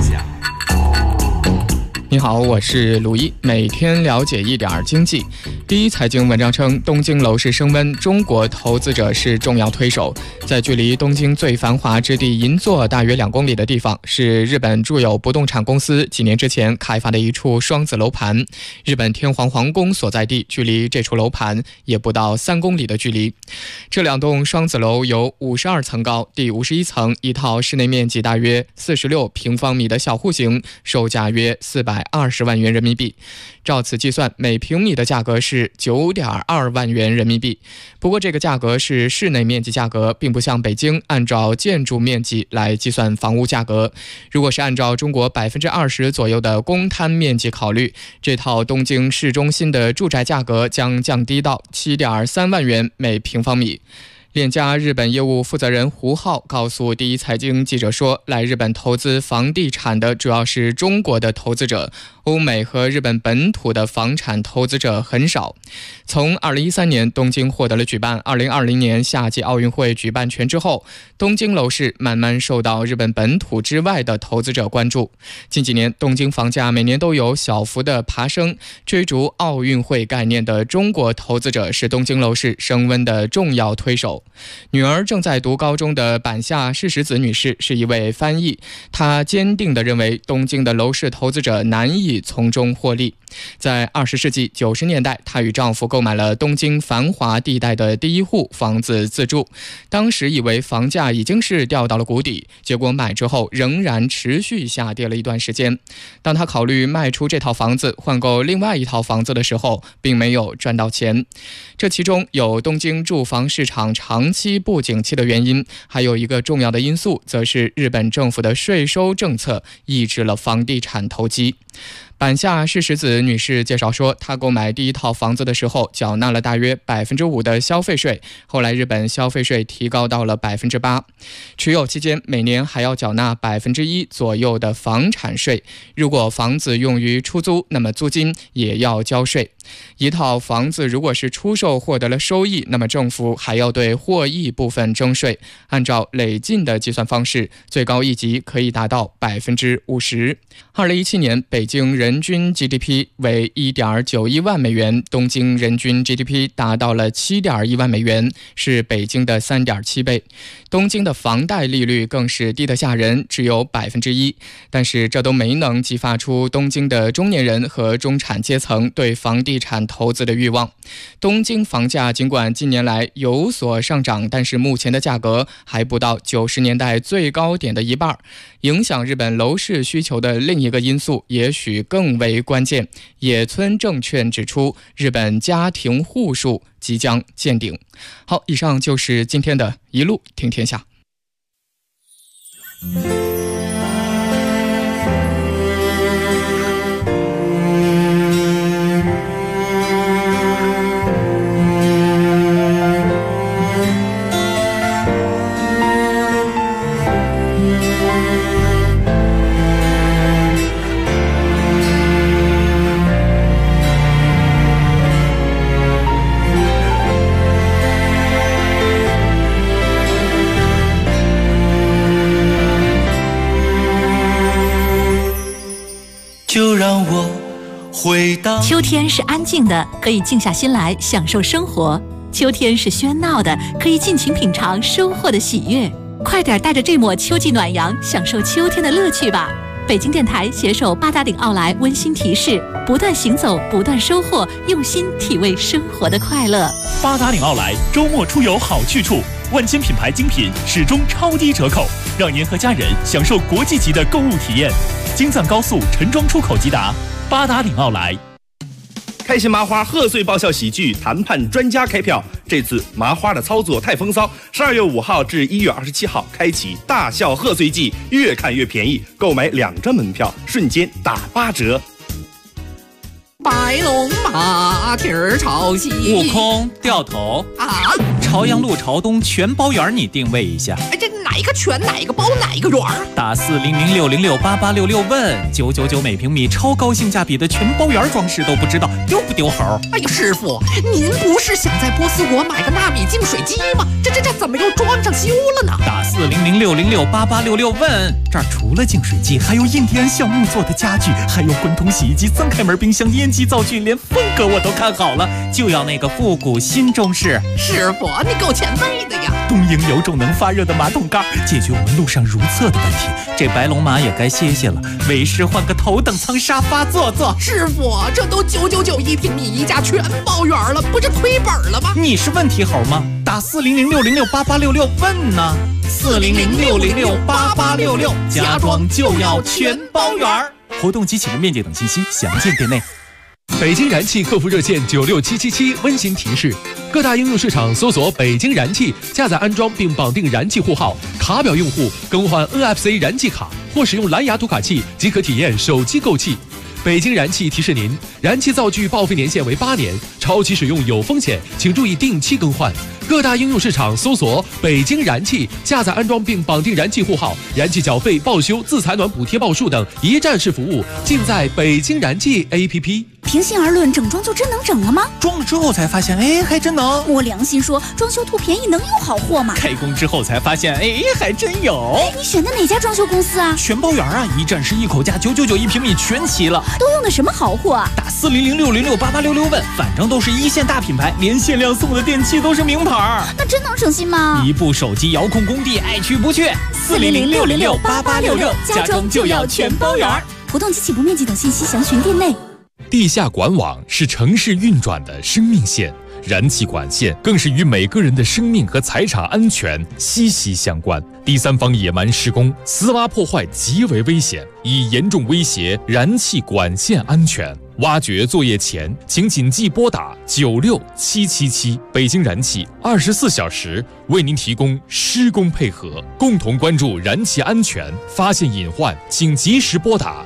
你好，我是鲁一，每天了解一点经济。第一财经文章称，东京楼市升温，中国投资者是重要推手。在距离东京最繁华之地银座大约2公里的地方，是日本住友不动产公司几年之前开发的一处双子楼盘。日本天皇皇宫所在地距离这处楼盘也不到3公里的距离。这2栋双子楼有52层高，第51层一套室内面积大约46平方米的小户型，售价约420万元人民币。照此计算，每平米的价格是9.2万元人民币。不过这个价格是室内面积价格，并不像北京按照建筑面积来计算房屋价格。如果是按照中国20%左右的公摊面积考虑，这套东京市中心的住宅价格将降低到7.3万元每平方米。链家日本业务负责人胡浩告诉第一财经记者说，来日本投资房地产的主要是中国的投资者，欧美和日本本土的房产投资者很少。从2013年东京获得了举办2020年夏季奥运会举办权之后，东京楼市慢慢受到日本本土之外的投资者关注。近几年东京房价每年都有小幅的爬升，追逐奥运会概念的中国投资者是东京楼市升温的重要推手。女儿正在读高中的坂下世实子女士是一位翻译，她坚定地认为东京的楼市投资者难以从中获利。在20世纪90年代，她与丈夫购买了东京繁华地带的第一户房子自住，当时以为房价已经是掉到了谷底，结果买之后仍然持续下跌了一段时间。当她考虑卖出这套房子换购另外一套房子的时候，并没有赚到钱。这其中有东京住房市场长期不景气的原因，还有一个重要的因素，则是日本政府的税收政策抑制了房地产投机。坂下世实子女士介绍说，她购买第一套房子的时候缴纳了大约5%的消费税，后来日本消费税提高到了8%，持有期间每年还要缴纳1%左右的房产税。如果房子用于出租，那么租金也要交税。一套房子如果是出售获得了收益，那么政府还要对获益部分征税。按照累进的计算方式，最高一级可以达到50%。2017年，北京人均 GDP 为 1.91 万美元，东京人均 GDP 达到了 7.1 万美元，是北京的 3.7 倍。东京的房贷利率更是低得吓人，只有 1%， 但是这都没能激发出东京的中年人和中产阶层对房地产投资的欲望。东京房价尽管近年来有所上涨，但是目前的价格还不到90年代最高点的一半。影响日本楼市需求的另一个因素也许更为关键。野村证券指出，日本家庭户数即将见顶。好，以上就是今天的一路听天下。 就让我回到。 秋天是安静的，可以静下心来享受生活；秋天是喧闹的，可以尽情品尝收获的喜悦。快点带着这抹秋季暖阳，享受秋天的乐趣吧！北京电台携手八达岭奥莱温馨提示：不断行走，不断收获，用心体味生活的快乐。 八达岭奥莱周末出游好去处，万千品牌精品始终超低折扣，让您和家人享受国际级的购物体验。京藏高速陈庄出口即达，八达岭奥莱。 开心麻花贺岁爆笑喜剧谈判专家开票，这次麻花的操作太风骚，12月5号至1月27号开启大笑贺岁季，越看越便宜，购买2张门票瞬间打8折。 白龙马蹄儿朝西， 悟空掉头啊！ 朝阳路朝东全包圆，你定位一下。 哎，这哪一个全哪一个包哪一个圆？ 打40060688866问999每平米，超高性价比的全包圆装饰都不知道丢不丢猴？ 哎呀，师傅，您不是想在波斯国买个纳米净水机吗？这怎么又装上修了呢？ 打40060688866问，这儿除了净水机，还有印第安橡木做的家具，还有滚筒洗衣机、3开门冰箱、烟机灶具，连风格我都看好了，就要那个复古新中式。 师傅，你够前辈的呀！ 东营有种能发热的马桶盖，解决我们路上如厕的问题。这白龙马也该歇歇了，为师换个头等舱沙发坐坐。 师傅，这都999一平米，一家全包圆了，不是亏本了吗？ 你是问题猴吗？打40060688866问呢，40060688866，家装就要全包圆。活动及启动面积等信息详见店内。 北京燃气客服热线96777温馨提示：各大应用市场搜索北京燃气，下载安装并绑定燃气户号，卡表用户更换 NFC 燃气卡或使用蓝牙读卡器即可体验手机购气。北京燃气提示您，燃气灶具报废年限为8年，超期使用有风险，请注意定期更换。各大应用市场搜索北京燃气，下载安装并绑定燃气户号，燃气缴费、报修、自采暖补贴报数等一站式服务，尽在北京燃气 APP。 平心而论，整装就真能整了吗？ 装了之后才发现，哎，还真能。 摸良心说，装修图便宜能有好货吗？ 开工之后才发现，哎，还真有。 你选的哪家装修公司啊？ 全包圆啊，一站式一口价，999一平米全齐了。 都用的什么好货啊？ 打40060688866问，反正都是一线大品牌，连限量送的电器都是名牌。 那真能省心吗？ 一部手机遥控工地，爱去不去。40060688866，家装就要全包圆。 活动及起步面积等信息详询店内。 地下管网是城市运转的生命线，燃气管线更是与每个人的生命和财产安全息息相关。第三方野蛮施工、私挖破坏极为危险，已严重威胁燃气管线安全。挖掘作业前，请谨记拨打96777，北京燃气24小时为您提供施工配合，共同关注燃气安全，发现隐患请及时拨打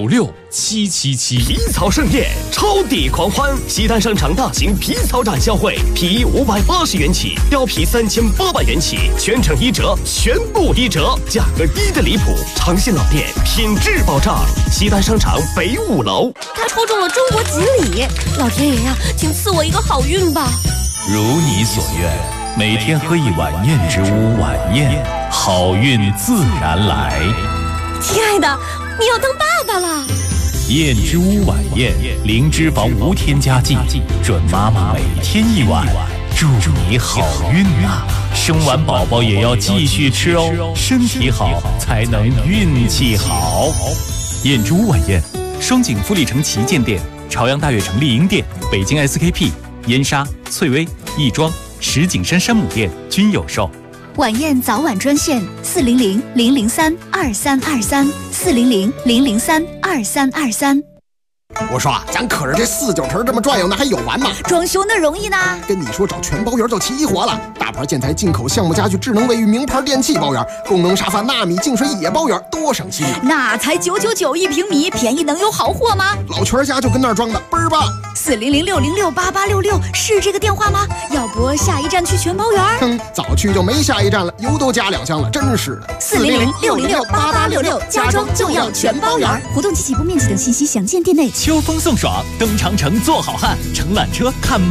96777。 皮草盛宴，超抵狂欢！西单商场大型皮草展销会，皮衣580元起，貂皮3800元起，全程1折，全部1折，价格低得离谱，长线老店，品质保障。西单商场北5楼。 他抽中了中国锦鲤，老天爷呀，请赐我一个好运吧！ 如你所愿，每天喝一碗燕之屋晚宴，好运自然来。 亲爱的，你要当爸爸了。 燕之屋晚宴，零脂肪无添加剂，准妈妈每天一碗，祝你好运啊！生完宝宝也要继续吃哦，身体好才能运气好。燕之屋晚宴，双井富力城旗舰店、朝阳大悦城丽婴店、北京 SKP、燕莎、翠微、亦庄、石景山山姆店均有售。 晚宴早晚专线400-003-2323，400-003-2323。 我说啊，咱可是这4、9成这么转悠，那还有完吗？ 装修那容易呢。 跟你说，找全包圆就齐活了。大牌建材、进口项目家具、智能卫浴、名牌电器包圆，功能沙发、纳米净水也包圆，多省心啊！ 那才999一平米，便宜能有好货吗？ 老全家就跟那儿装的，倍儿棒。 400-606-8866是这个电话吗？要不下一站去全包圆？ 早去就没下一站了，油都加2箱了，真是的。 400-606-8866，家装就要全包圆。活动及起步面积等信息详见店内。 秋风送爽，登长城做好汉，乘缆车看。